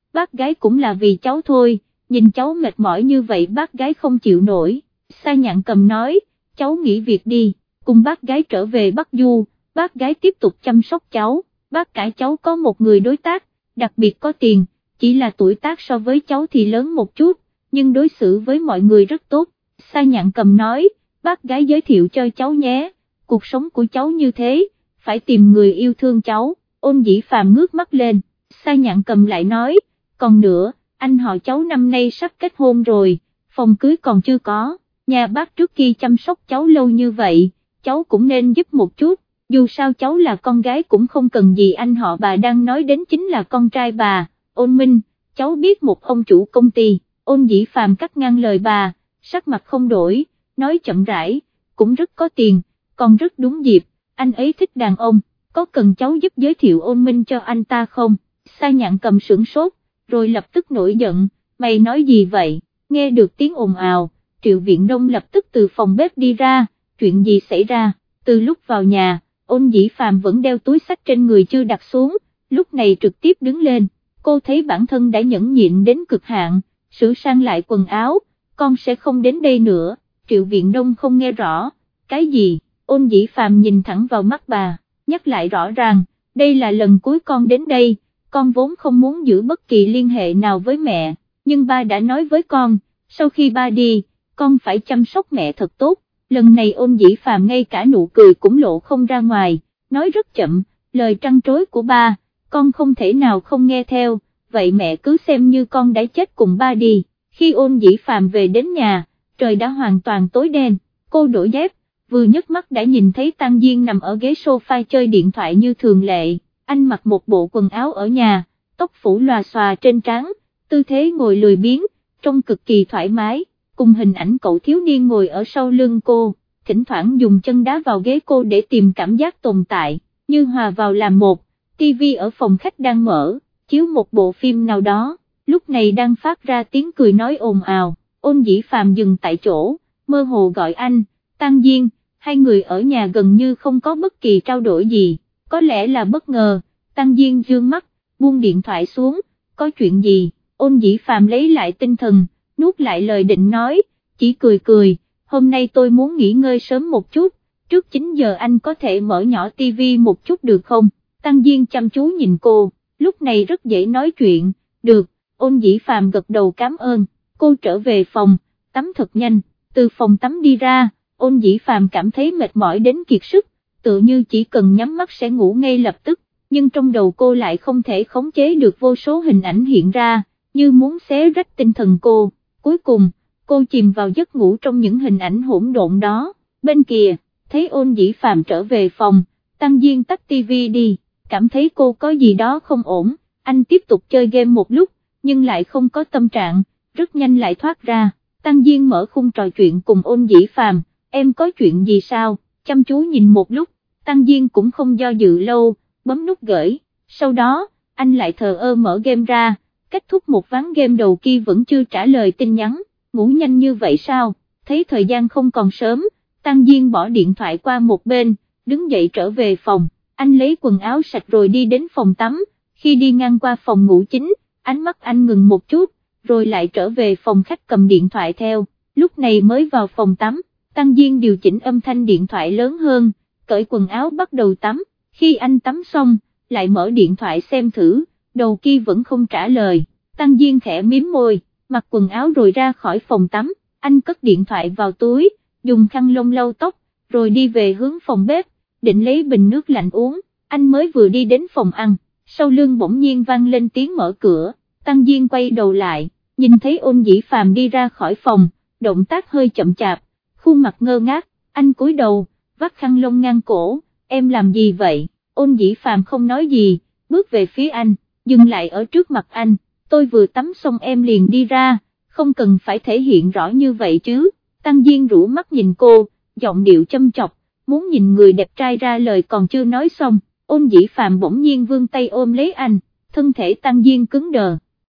bác gái cũng là vì cháu thôi, nhìn cháu mệt mỏi như vậy bác gái không chịu nổi. Sa Nhạn Cầm nói, cháu nghỉ việc đi, cùng bác gái trở về Bắc Du, bác gái tiếp tục chăm sóc cháu, bác cả cháu có một người đối tác, đặc biệt có tiền, chỉ là tuổi tác so với cháu thì lớn một chút, nhưng đối xử với mọi người rất tốt. Sa Nhạn Cầm nói, bác gái giới thiệu cho cháu nhé, cuộc sống của cháu như thế, phải tìm người yêu thương cháu. Ôn Dĩ Phàm ngước mắt lên, Sa Nhạn Cầm lại nói, còn nữa, anh họ cháu năm nay sắp kết hôn rồi, phòng cưới còn chưa có, nhà bác trước khi chăm sóc cháu lâu như vậy, cháu cũng nên giúp một chút, dù sao cháu là con gái cũng không cần gì. Anh họ bà đang nói đến chính là con trai bà, Ôn Minh, cháu biết một ông chủ công ty. Ôn Dĩ Phàm cắt ngang lời bà, sắc mặt không đổi, nói chậm rãi, cũng rất có tiền, còn rất đúng dịp, anh ấy thích đàn ông, có cần cháu giúp giới thiệu Ôn Minh cho anh ta không? Sa Nhạn Cầm sửng sốt, rồi lập tức nổi giận, mày nói gì vậy? Nghe được tiếng ồn ào, Triệu Viện Đông lập tức từ phòng bếp đi ra, chuyện gì xảy ra? Từ lúc vào nhà, Ôn Dĩ Phàm vẫn đeo túi xách trên người chưa đặt xuống, lúc này trực tiếp đứng lên, cô thấy bản thân đã nhẫn nhịn đến cực hạn, sửa sang lại quần áo, con sẽ không đến đây nữa. Triệu Viện Đông không nghe rõ, cái gì? Ôn Dĩ Phàm nhìn thẳng vào mắt bà, nhắc lại rõ ràng, đây là lần cuối con đến đây, con vốn không muốn giữ bất kỳ liên hệ nào với mẹ, nhưng ba đã nói với con, sau khi ba đi, con phải chăm sóc mẹ thật tốt. Lần này Ôn Dĩ Phàm ngay cả nụ cười cũng lộ không ra ngoài, nói rất chậm, lời trăn trối của ba, con không thể nào không nghe theo, vậy mẹ cứ xem như con đã chết cùng ba đi. Khi Ôn Dĩ Phàm về đến nhà, trời đã hoàn toàn tối đen, cô đổi dép, vừa nhấc mắt đã nhìn thấy Tăng Diên nằm ở ghế sofa chơi điện thoại như thường lệ, anh mặc một bộ quần áo ở nhà, tóc phủ lòa xòa trên trán, tư thế ngồi lười biếng, trông cực kỳ thoải mái, cùng hình ảnh cậu thiếu niên ngồi ở sau lưng cô, thỉnh thoảng dùng chân đá vào ghế cô để tìm cảm giác tồn tại, như hòa vào làm một. Tivi ở phòng khách đang mở, chiếu một bộ phim nào đó, lúc này đang phát ra tiếng cười nói ồn ào. Ôn Dĩ Phàm dừng tại chỗ, mơ hồ gọi anh, Tăng Diên. Hai người ở nhà gần như không có bất kỳ trao đổi gì, có lẽ là bất ngờ. Tăng Diên dương mắt, buông điện thoại xuống, có chuyện gì? Ôn Dĩ Phàm lấy lại tinh thần, nuốt lại lời định nói, chỉ cười cười, hôm nay tôi muốn nghỉ ngơi sớm một chút, trước chín giờ anh có thể mở nhỏ tivi một chút được không? Tăng Diên chăm chú nhìn cô, lúc này rất dễ nói chuyện, được. Ôn Dĩ Phàm gật đầu cảm ơn, cô trở về phòng, tắm thật nhanh, từ phòng tắm đi ra, Ôn Dĩ Phàm cảm thấy mệt mỏi đến kiệt sức, tự như chỉ cần nhắm mắt sẽ ngủ ngay lập tức, nhưng trong đầu cô lại không thể khống chế được vô số hình ảnh hiện ra, như muốn xé rách tinh thần cô, cuối cùng, cô chìm vào giấc ngủ trong những hình ảnh hỗn độn đó. Bên kia, thấy Ôn Dĩ Phàm trở về phòng, Tăng Diên tắt tivi đi, cảm thấy cô có gì đó không ổn, anh tiếp tục chơi game một lúc, nhưng lại không có tâm trạng, rất nhanh lại thoát ra. Tăng Diên mở khung trò chuyện cùng Ôn Dĩ Phàm, em có chuyện gì sao? Chăm chú nhìn một lúc, Tăng Diên cũng không do dự lâu, bấm nút gửi, sau đó, anh lại thờ ơ mở game ra, kết thúc một ván game đầu kia vẫn chưa trả lời tin nhắn, ngủ nhanh như vậy sao? Thấy thời gian không còn sớm, Tăng Diên bỏ điện thoại qua một bên, đứng dậy trở về phòng, anh lấy quần áo sạch rồi đi đến phòng tắm, khi đi ngang qua phòng ngủ chính, ánh mắt anh ngừng một chút, rồi lại trở về phòng khách cầm điện thoại theo, lúc này mới vào phòng tắm, Tăng Diên điều chỉnh âm thanh điện thoại lớn hơn, cởi quần áo bắt đầu tắm, khi anh tắm xong, lại mở điện thoại xem thử, đầu kia vẫn không trả lời, Tăng Diên khẽ miếm môi, mặc quần áo rồi ra khỏi phòng tắm, anh cất điện thoại vào túi, dùng khăn lông lau tóc, rồi đi về hướng phòng bếp, định lấy bình nước lạnh uống, anh mới vừa đi đến phòng ăn, sau lưng bỗng nhiên vang lên tiếng mở cửa, Tăng Diên quay đầu lại, nhìn thấy Ôn Dĩ Phàm đi ra khỏi phòng, động tác hơi chậm chạp, khuôn mặt ngơ ngác, anh cúi đầu, vắt khăn lông ngang cổ, em làm gì vậy? Ôn Dĩ Phàm không nói gì, bước về phía anh, dừng lại ở trước mặt anh, tôi vừa tắm xong em liền đi ra, không cần phải thể hiện rõ như vậy chứ. Tăng Diên rũ mắt nhìn cô, giọng điệu châm chọc, muốn nhìn người đẹp trai ra lời còn chưa nói xong, Ôn Dĩ Phàm bỗng nhiên vươn tay ôm lấy anh, thân thể Tăng Diên cứng đờ.